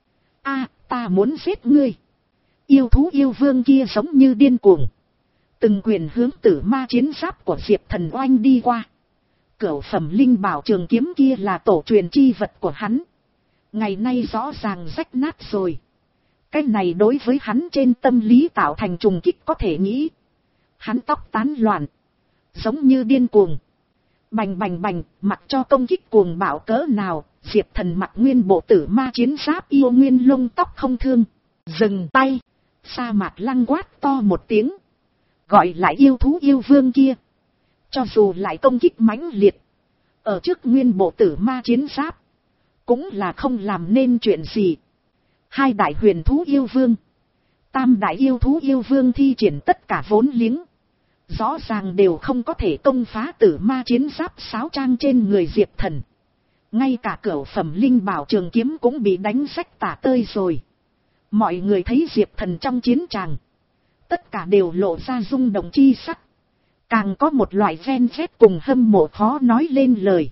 A, ta muốn giết ngươi. Yêu thú yêu vương kia giống như điên cuồng. Từng quyền hướng tử ma chiến giáp của Diệp Thần oanh đi qua. Cửu phẩm linh bảo trường kiếm kia là tổ truyền chi vật của hắn. Ngày nay rõ ràng rách nát rồi. Cái này đối với hắn trên tâm lý tạo thành trùng kích có thể nghĩ. Hắn tóc tán loạn. Giống như điên cuồng. Bành bành bành, mặc cho công kích cuồng bạo cỡ nào, Diệp Thần mặc nguyên bộ tử ma chiến giáp yêu nguyên lông tóc không thương. Dừng tay. Sa mạc lăng quát to một tiếng. Gọi lại yêu thú yêu vương kia. Cho dù lại công kích mãnh liệt. Ở trước nguyên bộ tử ma chiến giáp. Cũng là không làm nên chuyện gì. Hai đại huyền thú yêu vương. Tam đại yêu thú yêu vương thi triển tất cả vốn liếng. Rõ ràng đều không có thể công phá tử ma chiến giáp sáo trang trên người Diệp Thần. Ngay cả cửu phẩm linh bảo trường kiếm cũng bị đánh rách tả tơi rồi. Mọi người thấy Diệp Thần trong chiến tràng. Tất cả đều lộ ra rung động chi sắc. Càng có một loại ven vét cùng hâm mộ khó nói lên lời.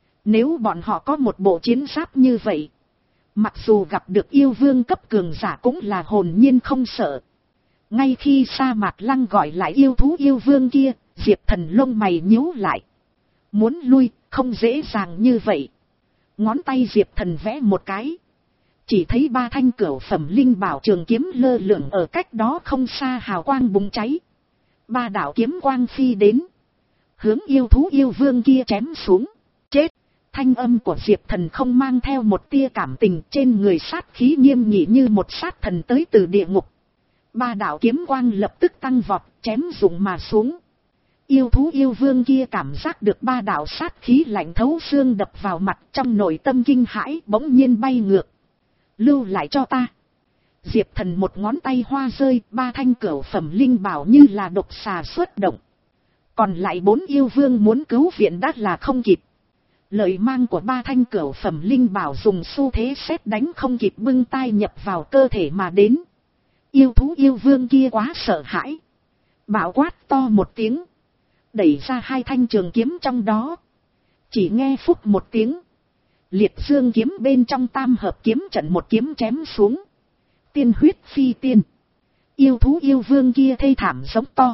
Nếu bọn họ có một bộ chiến giáp như vậy. Mặc dù gặp được yêu vương cấp cường giả cũng là hồn nhiên không sợ. Ngay khi Sa Mạc Lăng gọi lại yêu thú yêu vương kia, Diệp Thần lông mày nhíu lại. Muốn lui, không dễ dàng như vậy. Ngón tay Diệp Thần vẽ một cái. Chỉ thấy ba thanh cửu phẩm linh bảo trường kiếm lơ lửng ở cách đó không xa hào quang bùng cháy. Ba đạo kiếm quang phi đến. Hướng yêu thú yêu vương kia chém xuống. Chết! Thanh âm của Diệp Thần không mang theo một tia cảm tình, trên người sát khí nghiêm nghị như một sát thần tới từ địa ngục. Ba đạo kiếm quang lập tức tăng vọt, chém rụng mà xuống. Yêu thú yêu vương kia cảm giác được ba đạo sát khí lạnh thấu xương đập vào mặt, trong nội tâm kinh hãi bỗng nhiên bay ngược. Lưu lại cho ta. Diệp Thần một ngón tay hoa rơi, ba thanh cửu phẩm linh bảo như là độc xà xuất động. Còn lại bốn yêu vương muốn cứu viện đã là không kịp. Lợi mang của ba thanh cửu phẩm linh bảo dùng xu thế sét đánh không kịp bưng tay nhập vào cơ thể mà đến. Yêu thú yêu vương kia quá sợ hãi. Bạo quát to một tiếng. Đẩy ra hai thanh trường kiếm trong đó. Chỉ nghe phúc một tiếng. Liệt dương kiếm bên trong tam hợp kiếm trận một kiếm chém xuống. Tiên huyết phi tiên. Yêu thú yêu vương kia thê thảm giống to.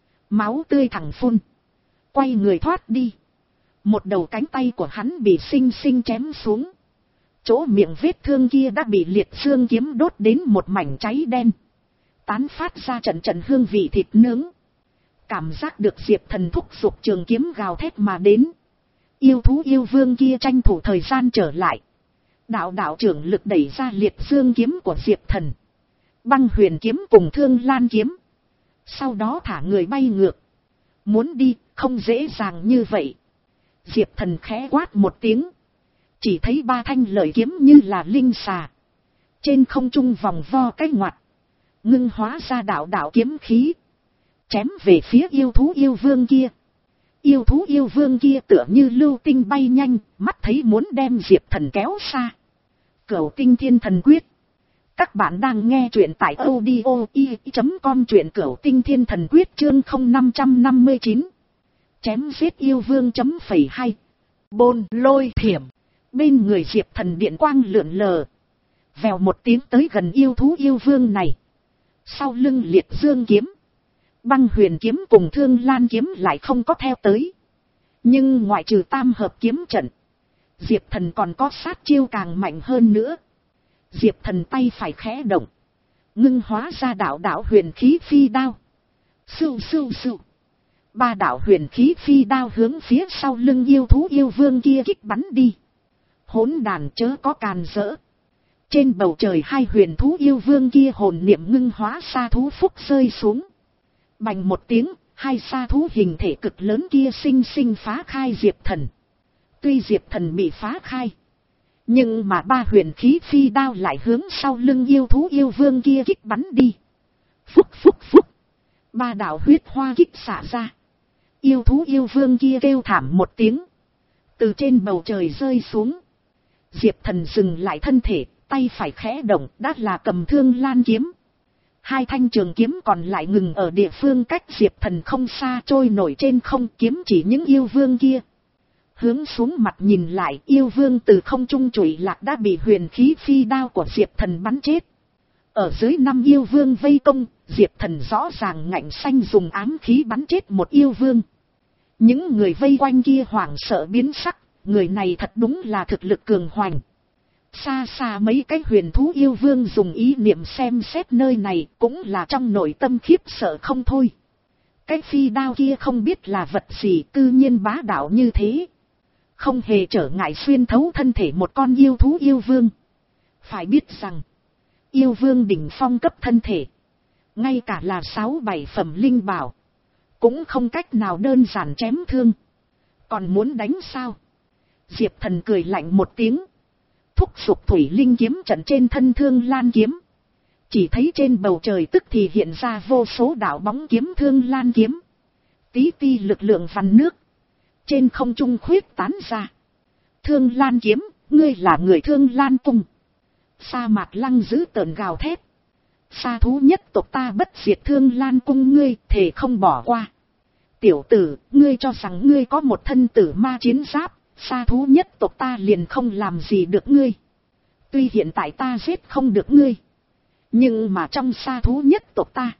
Máu tươi thẳng phun. Quay người thoát đi. Một đầu cánh tay của hắn bị xinh xinh chém xuống. Chỗ miệng vết thương kia đã bị liệt dương kiếm đốt đến một mảnh cháy đen. tán phát ra trận trận hương vị thịt nướng. Cảm giác được Diệp Thần thúc giục trường kiếm gào thét mà đến. Yêu thú yêu vương kia tranh thủ thời gian trở lại. Đạo đạo trưởng lực đẩy ra liệt dương kiếm của Diệp Thần. Băng huyền kiếm cùng thương lan kiếm. Sau đó thả người bay ngược. Muốn đi, không dễ dàng như vậy. Diệp Thần khẽ quát một tiếng. Chỉ thấy ba thanh lợi kiếm như là linh xà. Trên không trung vòng vo cái ngoặt. Ngưng hóa ra đạo đạo kiếm khí. Chém về phía yêu thú yêu vương kia. Yêu thú yêu vương kia tựa như lưu tinh bay nhanh. Mắt thấy muốn đem Diệp Thần kéo xa. Cửu Tinh Thiên Thần Quyết. Các bạn đang nghe truyện tại audio i chấm com, truyện Cửu Tinh Thiên Thần Quyết chương không năm năm chín. Chém giết yêu vương chấm phẩy hai. Bôn lôi thiểm. Bên người Diệp Thần điện quang lượn lờ. Vèo một tiếng tới gần yêu thú yêu vương này. Sau lưng liệt dương kiếm. Băng huyền kiếm cùng thương lan kiếm lại không có theo tới. Nhưng ngoại trừ tam hợp kiếm trận. Diệp Thần còn có sát chiêu càng mạnh hơn nữa. Diệp Thần tay phải khẽ động. Ngưng hóa ra đạo đạo huyền khí phi đao. Sưu sưu sưu. Ba đạo huyền khí phi đao hướng phía sau lưng yêu thú yêu vương kia kích bắn đi. Hỗn đàn chớ có càn rỡ. Trên bầu trời hai huyền thú yêu vương kia hồn niệm ngưng hóa sa thú phúc rơi xuống. Bành một tiếng, hai sa thú hình thể cực lớn kia sinh sinh phá khai Diệp Thần. Tuy Diệp Thần bị phá khai. Nhưng mà ba huyền khí phi đao lại hướng sau lưng yêu thú yêu vương kia kích bắn đi. Phúc phúc phúc. Ba đạo huyết hoa kích xả ra. Yêu thú yêu vương kia kêu thảm một tiếng. Từ trên bầu trời rơi xuống. Diệp Thần dừng lại thân thể, tay phải khẽ động, đã là cầm thương lan kiếm. Hai thanh trường kiếm còn lại ngừng ở địa phương cách Diệp Thần không xa, trôi nổi trên không, kiếm chỉ những yêu vương kia. Hướng xuống mặt nhìn lại, yêu vương từ không trung trụy lạc đã bị huyền khí phi đao của Diệp Thần bắn chết. Ở dưới năm yêu vương vây công, Diệp Thần rõ ràng ngạnh xanh dùng ám khí bắn chết một yêu vương. Những người vây quanh kia hoảng sợ biến sắc, người này thật đúng là thực lực cường hoành. Xa xa mấy cái huyền thú yêu vương dùng ý niệm xem xét nơi này, cũng là trong nội tâm khiếp sợ không thôi. Cái phi đao kia không biết là vật gì, tự nhiên bá đạo như thế. Không hề trở ngại xuyên thấu thân thể một con yêu thú yêu vương. Phải biết rằng, yêu vương đỉnh phong cấp thân thể, ngay cả là sáu bảy phẩm linh bảo, cũng không cách nào đơn giản chém thương. Còn muốn đánh sao? Diệp Thần cười lạnh một tiếng. Thúc giục thủy linh kiếm trận trên thân thương lan kiếm. Chỉ thấy trên bầu trời tức thì hiện ra vô số đạo bóng kiếm thương lan kiếm. Tí ti lực lượng vằn nước. Trên không trung khuyết tán ra. Thương lan kiếm, ngươi là người thương lan cung. Sa Mạc Lăng giữ tợn gào thét. Sa thú nhất tộc ta bất diệt thương lan cung ngươi, thề không bỏ qua. Tiểu tử, ngươi cho rằng ngươi có một thân tử ma chiến giáp, sa thú nhất tộc ta liền không làm gì được ngươi. Tuy hiện tại ta giết không được ngươi, nhưng mà trong sa thú nhất tộc ta,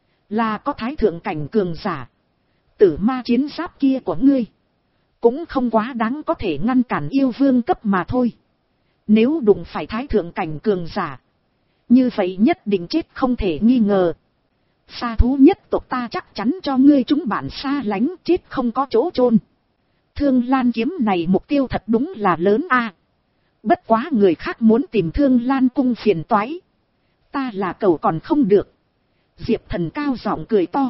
là có thái thượng cảnh cường giả. Tử ma chiến giáp kia của ngươi, cũng không quá đáng có thể ngăn cản yêu vương cấp mà thôi. Nếu đụng phải thái thượng cảnh cường giả, như vậy nhất định chết không thể nghi ngờ. Sa thú nhất tộc ta chắc chắn cho ngươi chúng bạn xa lánh, chết không có chỗ chôn. Thương lan kiếm này mục tiêu thật đúng là lớn a. Bất quá người khác muốn tìm Thương Lan cung phiền toái, ta là cầu còn không được. Diệp Thần cao giọng cười to.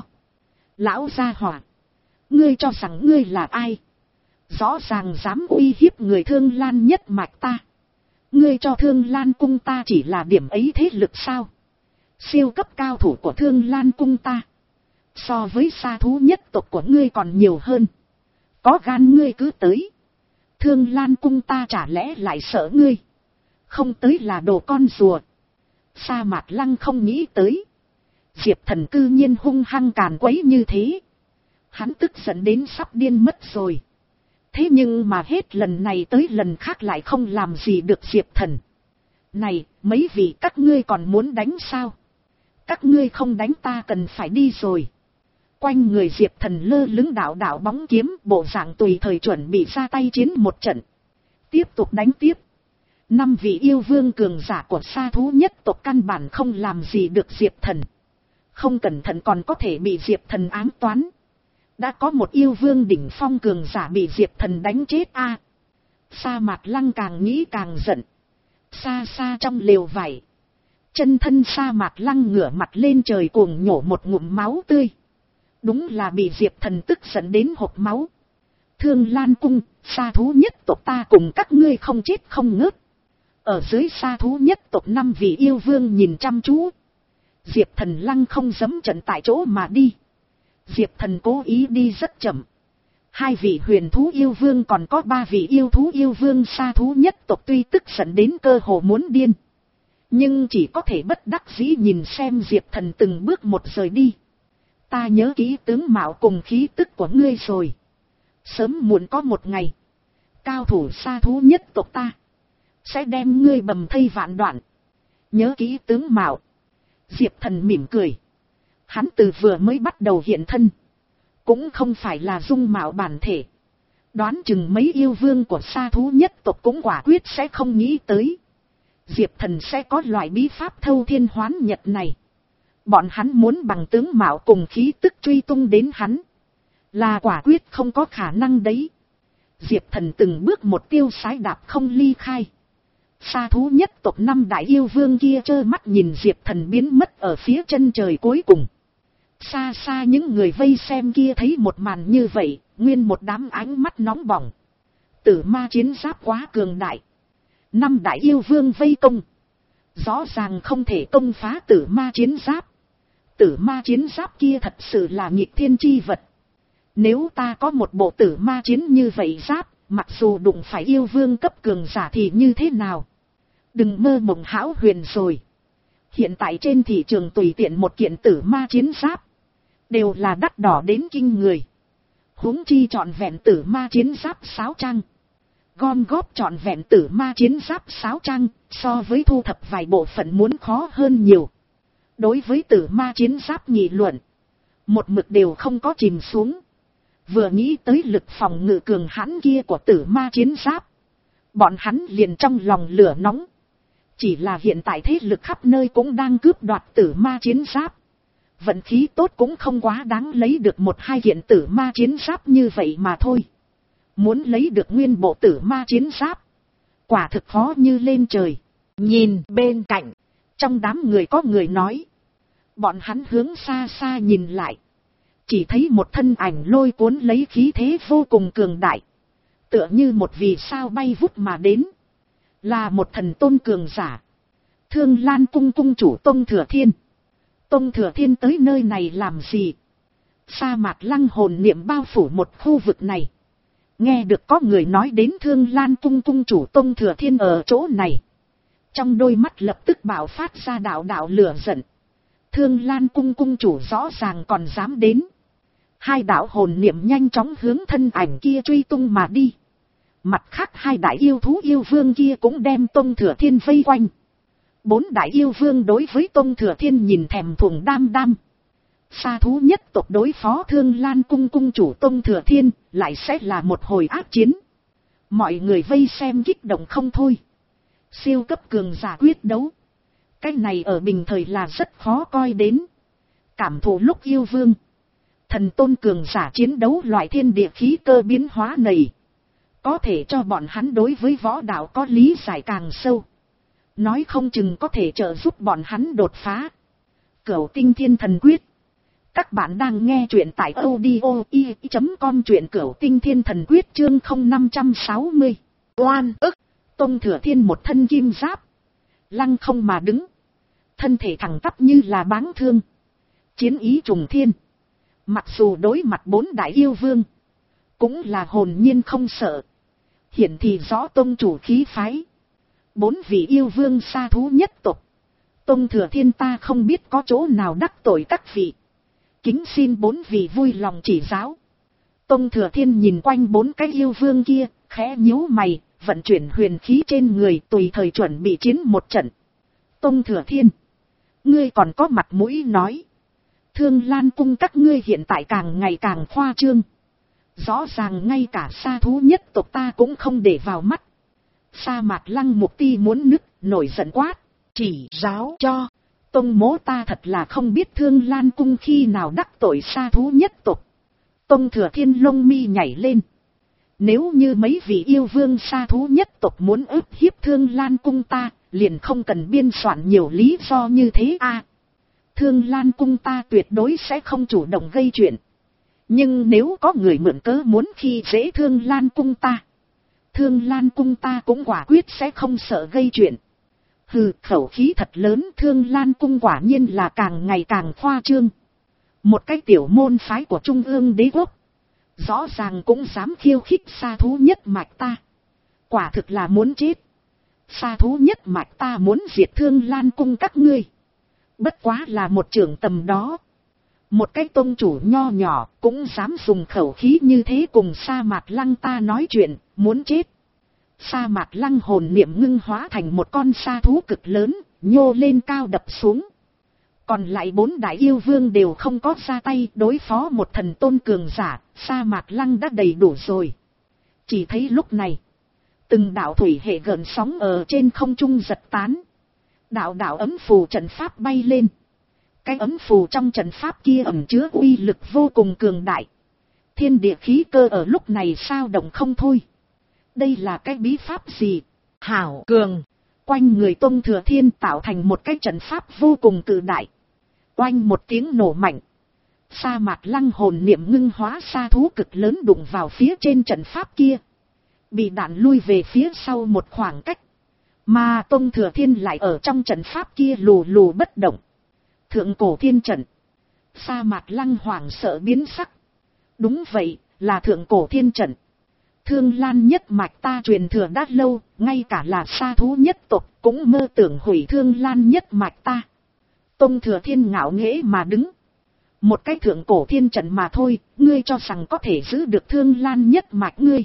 Lão gia hỏa, ngươi cho rằng ngươi là ai? Rõ ràng dám uy hiếp người Thương Lan nhất mạch ta. Ngươi cho Thương Lan cung ta chỉ là điểm ấy thế lực sao? Siêu cấp cao thủ của Thương Lan cung ta, so với sa thú nhất tộc của ngươi còn nhiều hơn. Có gan ngươi cứ tới. Thương Lan cung ta chả lẽ lại sợ ngươi? Không tới là đồ con rùa. Sa Mạc Lăng không nghĩ tới. Diệp Thần cư nhiên hung hăng càn quấy như thế. Hắn tức giận đến sắp điên mất rồi. Thế nhưng mà hết lần này tới lần khác lại không làm gì được Diệp Thần. Này, mấy vị các ngươi còn muốn đánh sao? Các ngươi không đánh ta cần phải đi rồi. Quanh người Diệp Thần lơ lửng đạo đạo bóng kiếm, bộ dạng tùy thời chuẩn bị ra tay chiến một trận. Tiếp tục đánh tiếp. Năm vị yêu vương cường giả của sa thú nhất tộc căn bản không làm gì được Diệp Thần. không cẩn thận còn có thể bị Diệp Thần ám toán. Đã có một yêu vương đỉnh phong cường giả bị Diệp Thần đánh chết a. À, Sa Mạt Lăng càng nghĩ càng giận. Xa xa trong lều vải, chân thân Sa Mạt Lăng ngửa mặt lên trời cuồng nhổ một ngụm máu tươi. Đúng là bị Diệp Thần tức giận đến hộc máu. Thương Lan Cung, sa thú nhất tộc ta cùng các ngươi không chết không ngớt. Ở dưới sa thú nhất tộc năm vị yêu vương nhìn chăm chú. Diệp Thần Lăng không giẫm trận tại chỗ mà đi. Diệp Thần cố ý đi rất chậm. Hai vị huyền thú yêu vương còn có ba vị yêu thú yêu vương sa thú nhất tộc tuy tức giận đến cơ hồ muốn điên. Nhưng chỉ có thể bất đắc dĩ nhìn xem Diệp Thần từng bước một rời đi. Ta nhớ kỹ tướng mạo cùng khí tức của ngươi rồi. Sớm muộn có một ngày, cao thủ sa thú nhất tộc ta sẽ đem ngươi bầm thây vạn đoạn. Nhớ kỹ tướng mạo. Diệp Thần mỉm cười. Hắn từ vừa mới bắt đầu hiện thân, cũng không phải là dung mạo bản thể. Đoán chừng mấy yêu vương của sa thú nhất tộc cũng quả quyết sẽ không nghĩ tới Diệp Thần sẽ có loại bí pháp thâu thiên hoán nhật này. Bọn hắn muốn bằng tướng mạo cùng khí tức truy tung đến hắn, là quả quyết không có khả năng đấy. Diệp Thần từng bước một tiêu sái đạp không ly khai. Sa thú nhất tộc năm đại yêu vương kia trơ mắt nhìn Diệp Thần biến mất ở phía chân trời cuối cùng. Xa xa những người vây xem kia thấy một màn như vậy, nguyên một đám ánh mắt nóng bỏng. Tử ma chiến giáp quá cường đại. Năm đại yêu vương vây công, rõ ràng không thể công phá tử ma chiến giáp. Tử ma chiến giáp kia thật sự là nghịch thiên chi vật. Nếu ta có một bộ tử ma chiến như vậy giáp, mặc dù đụng phải yêu vương cấp cường giả thì như thế nào? Đừng mơ mộng hão huyền rồi. Hiện tại trên thị trường tùy tiện một kiện tử ma chiến giáp đều là đắt đỏ đến kinh người. Huống chi trọn vẹn tử ma chiến giáp sáo trang. Gom góp trọn vẹn tử ma chiến giáp sáo trang, so với thu thập vài bộ phận muốn khó hơn nhiều. Đối với tử ma chiến giáp nghị luận, một mực đều không có chìm xuống. Vừa nghĩ tới lực phòng ngự cường hãn kia của tử ma chiến giáp, bọn hắn liền trong lòng lửa nóng. Chỉ là hiện tại thế lực khắp nơi cũng đang cướp đoạt tử ma chiến giáp. Vận khí tốt cũng không quá đáng lấy được một hai kiện tử ma chiến giáp như vậy mà thôi. Muốn lấy được nguyên bộ tử ma chiến giáp, quả thực khó như lên trời. Nhìn bên cạnh, trong đám người có người nói. Bọn hắn hướng xa xa nhìn lại, chỉ thấy một thân ảnh lôi cuốn lấy khí thế vô cùng cường đại, tựa như một vì sao bay vút mà đến. Là một thần tôn cường giả, Thương Lan Cung cung chủ Tông Thừa Thiên. Tông Thừa Thiên tới nơi này làm gì? Sa Mạt Lăng hồn niệm bao phủ một khu vực này. Nghe được có người nói đến Thương Lan Cung cung chủ Tông Thừa Thiên ở chỗ này, trong đôi mắt lập tức bạo phát ra đạo đạo lửa giận. Thương Lan Cung cung chủ rõ ràng còn dám đến. Hai đạo hồn niệm nhanh chóng hướng thân ảnh kia truy tung mà đi. Mặt khác hai đại yêu thú yêu vương kia cũng đem Tông Thừa Thiên vây quanh. Bốn đại yêu vương đối với Tông Thừa Thiên nhìn thèm thuồng đam đam. Sa thú nhất tộc đối phó Thương Lan Cung cung chủ Tông Thừa Thiên lại sẽ là một hồi ác chiến. Mọi người vây xem kích động không thôi. Siêu cấp cường giả quyết đấu, cái này ở bình thời là rất khó coi đến. Cảm thụ lúc yêu vương, thần tôn cường giả chiến đấu loại thiên địa khí cơ biến hóa này, có thể cho bọn hắn đối với võ đạo có lý giải càng sâu. Nói không chừng có thể trợ giúp bọn hắn đột phá. Cửu Tinh Thiên Thần Quyết. Các bạn đang nghe truyện tại audio i chấm com, truyện Cửu Tinh Thiên Thần Quyết chương không năm sáu mươi. Oan ức. Tông Thừa Thiên một thân kim giáp, lăng không mà đứng, thân thể thẳng tắp như là báng thương, chiến ý trùng thiên. Mặc dù đối mặt bốn đại yêu vương, cũng là hồn nhiên không sợ. Hiện thì rõ tông chủ khí phái. Bốn vị yêu vương sa thú nhất tộc, Tông Thừa Thiên ta không biết có chỗ nào đắc tội các vị, kính xin bốn vị vui lòng chỉ giáo. Tông Thừa Thiên nhìn quanh bốn cái yêu vương kia, khẽ nhíu mày, vận chuyển huyền khí trên người tùy thời chuẩn bị chiến một trận. Tông Thừa Thiên, ngươi còn có mặt mũi nói. Thương Lan Cung các ngươi hiện tại càng ngày càng khoa trương. Rõ ràng ngay cả sa thú nhất tộc ta cũng không để vào mắt. Sa Mạt Lăng Mục Ti muốn nứt, nổi giận quát. Chỉ giáo cho. Tông mỗ ta thật là không biết Thương Lan cung khi nào đắc tội sa thú nhất tộc. Tông Thừa Thiên lông mi nhảy lên. Nếu như mấy vị yêu vương sa thú nhất tộc muốn ức hiếp Thương Lan cung ta, liền không cần biên soạn nhiều lý do như thế a. Thương Lan cung ta tuyệt đối sẽ không chủ động gây chuyện. Nhưng nếu có người mượn cớ muốn khi dễ Thương Lan cung ta, Thương Lan cung ta cũng quả quyết sẽ không sợ gây chuyện. Hừ, khẩu khí thật lớn. Thương Lan cung quả nhiên là càng ngày càng khoa trương. Một cái tiểu môn phái của Trung ương đế quốc, rõ ràng cũng dám khiêu khích sa thú nhất mạch ta. Quả thực là muốn chết. Sa thú nhất mạch ta muốn diệt Thương Lan cung các ngươi. Bất quá là một trưởng tầm đó. Một cái tôn chủ nho nhỏ cũng dám dùng khẩu khí như thế cùng Sa Mạc Lăng ta nói chuyện, muốn chết. Sa Mạc Lăng hồn niệm ngưng hóa thành một con sa thú cực lớn, nhô lên cao đập xuống. Còn lại bốn đại yêu vương đều không có ra tay đối phó một thần tôn cường giả, Sa Mạc Lăng đã đầy đủ rồi. Chỉ thấy lúc này, từng đạo thủy hệ gợn sóng ở trên không trung giật tán. Đạo đạo ấm phù trận pháp bay lên. Cái ấm phù trong trận pháp kia ẩn chứa uy lực vô cùng cường đại. Thiên địa khí cơ ở lúc này sao động không thôi. Đây là cái bí pháp gì? Hảo cường. Quanh người Tông Thừa Thiên tạo thành một cái trận pháp vô cùng cự đại. Oanh một tiếng nổ mạnh. Sa Mạc Lăng hồn niệm ngưng hóa sa thú cực lớn đụng vào phía trên trận pháp kia. Bị đạn lui về phía sau một khoảng cách. Mà Tông Thừa Thiên lại ở trong trận pháp kia lù lù bất động. Thượng cổ thiên trận. Sa Mạc Lăng hoảng sợ biến sắc. Đúng vậy, là thượng cổ thiên trận. Thương Lan nhất mạch ta truyền thừa đã lâu, ngay cả là sa thú nhất tộc cũng mơ tưởng hủy Thương Lan nhất mạch ta. Tông Thừa Thiên ngạo nghễ mà đứng. Một cái thượng cổ thiên trận mà thôi, ngươi cho rằng có thể giữ được Thương Lan nhất mạch ngươi.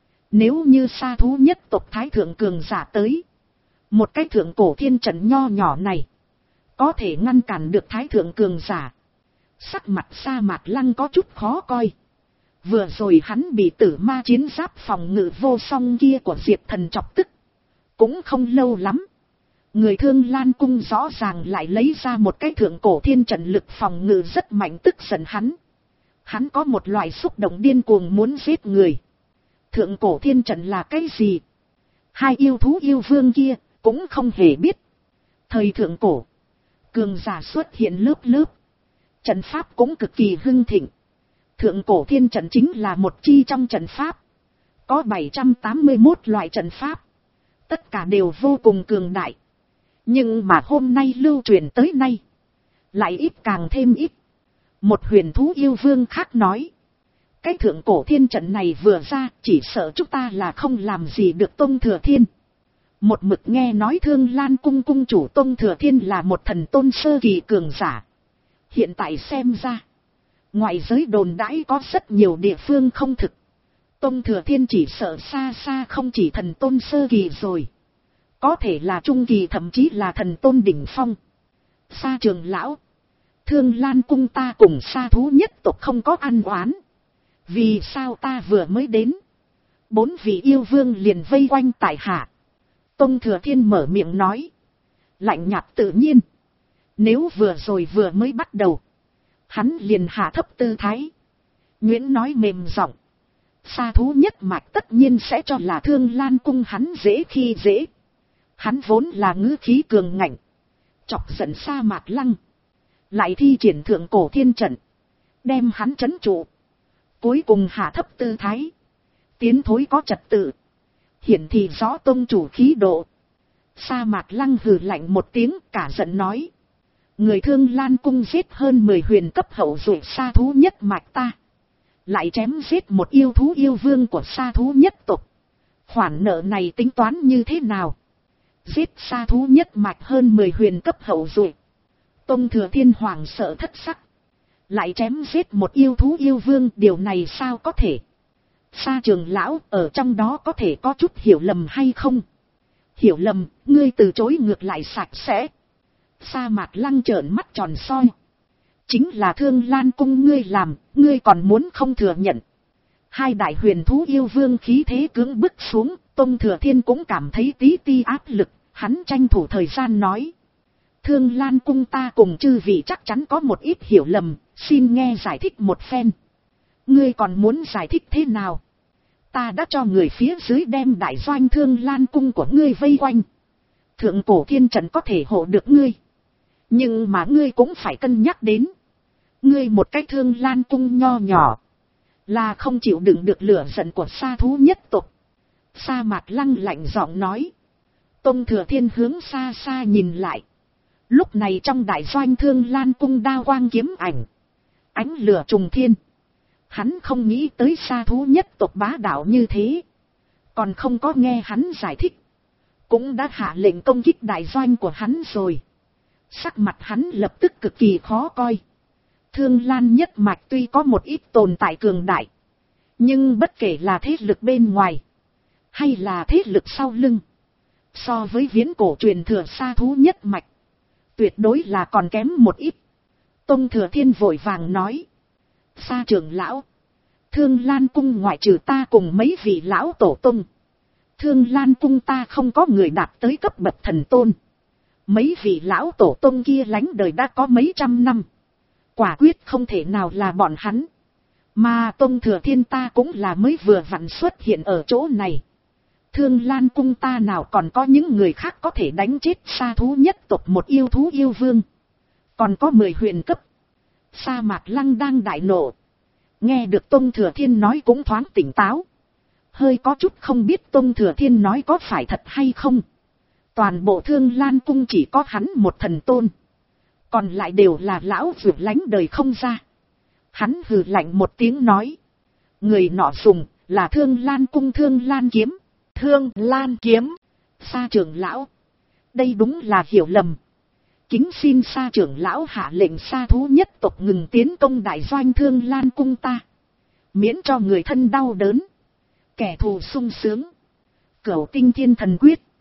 Nếu như sa thú nhất tộc thái thượng cường giả tới, một cái thượng cổ thiên trận nho nhỏ này có thể ngăn cản được thái thượng cường giả. Sắc mặt Sa Mạc Lăng có chút khó coi. Vừa rồi hắn bị tử ma chiến giáp phòng ngự vô song kia của Diệp Thần chọc tức. Cũng không lâu lắm, người Thương Lan cung rõ ràng lại lấy ra một cái thượng cổ thiên trận lực phòng ngự rất mạnh, tức giận hắn. Hắn có một loại xúc động điên cuồng muốn giết người. Thượng cổ thiên trận là cái gì? Hai yêu thú yêu vương kia cũng không hề biết. Thời thượng cổ, cường giả xuất hiện lớp lớp. Trận pháp cũng cực kỳ hưng thịnh. Thượng cổ thiên trận chính là một chi trong trận pháp. Có bảy trăm tám mươi mốt loại trận pháp. Tất cả đều vô cùng cường đại. Nhưng mà hôm nay lưu truyền tới nay, lại ít càng thêm ít. Một huyền thú yêu vương khác nói. Cái thượng cổ thiên trận này vừa ra, chỉ sợ chúng ta là không làm gì được Tông Thừa Thiên. Một mực nghe nói Thương Lan cung cung chủ Tông Thừa Thiên là một thần tôn sơ kỳ cường giả. Hiện tại xem ra, ngoại giới đồn đãi có rất nhiều địa phương không thực. Tông Thừa Thiên chỉ sợ xa xa không chỉ thần tôn sơ kỳ rồi. Có thể là trung kỳ, thậm chí là thần tôn đỉnh phong. Sa trưởng lão, Thương Lan cung ta cùng sa thú nhất tộc không có ăn oán. Vì sao ta vừa mới đến, bốn vị yêu vương liền vây quanh tại hạ? Tông Thừa Thiên mở miệng nói, lạnh nhạt tự nhiên. Nếu vừa rồi vừa mới bắt đầu, hắn liền hạ thấp tư thái, nhuyễn nói mềm giọng. Sa thú nhất mạch tất nhiên sẽ cho là Thương Lan cung hắn dễ khi dễ. Hắn vốn là ngữ khí cường ngạnh, chọc giận Sa Mạc Lăng, lại thi triển thượng cổ thiên trận, đem hắn trấn trụ. Cuối cùng hạ thấp tư thái, tiến thối có trật tự, hiển thị rõ tông chủ khí độ. Sa Mạc Lăng hừ lạnh một tiếng, cả giận nói, người Thương Lan cung giết hơn mười huyền cấp hậu duệ sa thú nhất mạch ta, lại chém giết một yêu thú yêu vương của sa thú nhất tộc. Khoản nợ này tính toán như thế nào? Giết sa thú nhất mạch hơn mười huyền cấp hậu duệ. Tông Thừa Thiên hoàng sợ thất sắc. Lại chém giết một yêu thú yêu vương, điều này sao có thể? Sa trưởng lão, ở trong đó có thể có chút hiểu lầm hay không? Hiểu lầm, ngươi từ chối ngược lại sạch sẽ. Sa Mạc Lăng trợn mắt tròn soi. Chính là Thương Lan cung ngươi làm, ngươi còn muốn không thừa nhận? Hai đại huyền thú yêu vương khí thế cưỡng bức xuống, Tông Thừa Thiên cũng cảm thấy tí ti áp lực, hắn tranh thủ thời gian nói. Thương Lan cung ta cùng chư vị chắc chắn có một ít hiểu lầm, xin nghe giải thích một phen. Ngươi còn muốn giải thích thế nào? Ta đã cho người phía dưới đem đại doanh Thương Lan cung của ngươi vây quanh. Thượng cổ thiên trận có thể hộ được ngươi. Nhưng mà ngươi cũng phải cân nhắc đến. Ngươi một cái Thương Lan cung nho nhỏ. Là không chịu đựng được lửa giận của sa thú nhất tộc. Sa Mạc Lăng lạnh giọng nói. Tông Thừa Thiên hướng xa xa nhìn lại. Lúc này trong đại doanh Thương Lan cung đao quang kiếm ảnh. Ánh lửa trùng thiên. Hắn không nghĩ tới sa thú nhất tộc bá đạo như thế. Còn không có nghe hắn giải thích. Cũng đã hạ lệnh công kích đại doanh của hắn rồi. Sắc mặt hắn lập tức cực kỳ khó coi. Thương Lan nhất mạch tuy có một ít tồn tại cường đại. Nhưng bất kể là thế lực bên ngoài. Hay là thế lực sau lưng. So với viễn cổ truyền thừa sa thú nhất mạch. Tuyệt đối là còn kém một ít. Tông Thừa Thiên vội vàng nói. Sa trưởng lão. Thương Lan cung ngoại trừ ta cùng mấy vị lão tổ tông. Thương Lan cung ta không có người đạt tới cấp bậc thần tôn. Mấy vị lão tổ tông kia lánh đời đã có mấy trăm năm. Quả quyết không thể nào là bọn hắn. Mà Tông Thừa Thiên ta cũng là mới vừa vặn xuất hiện ở chỗ này. Thương Lan cung ta nào còn có những người khác có thể đánh chết sa thú nhất tộc một yêu thú yêu vương. Còn có mười huyền cấp. Sa Mạc Lăng đang đại nộ. Nghe được Tông Thừa Thiên nói cũng thoáng tỉnh táo. Hơi có chút không biết Tông Thừa Thiên nói có phải thật hay không. Toàn bộ Thương Lan cung chỉ có hắn một thần tôn. Còn lại đều là lão vượt lánh đời không ra. Hắn hừ lạnh một tiếng nói. Người nọ dùng là Thương Lan cung Thương Lan kiếm. Thương Lan kiếm. Sa trưởng lão. Đây đúng là hiểu lầm. Kính xin Sa trưởng lão hạ lệnh sa thú nhất tộc ngừng tiến công đại doanh Thương Lan cung ta. Miễn cho người thân đau đớn. Kẻ thù sung sướng. Cửu tinh thiên thần quyết.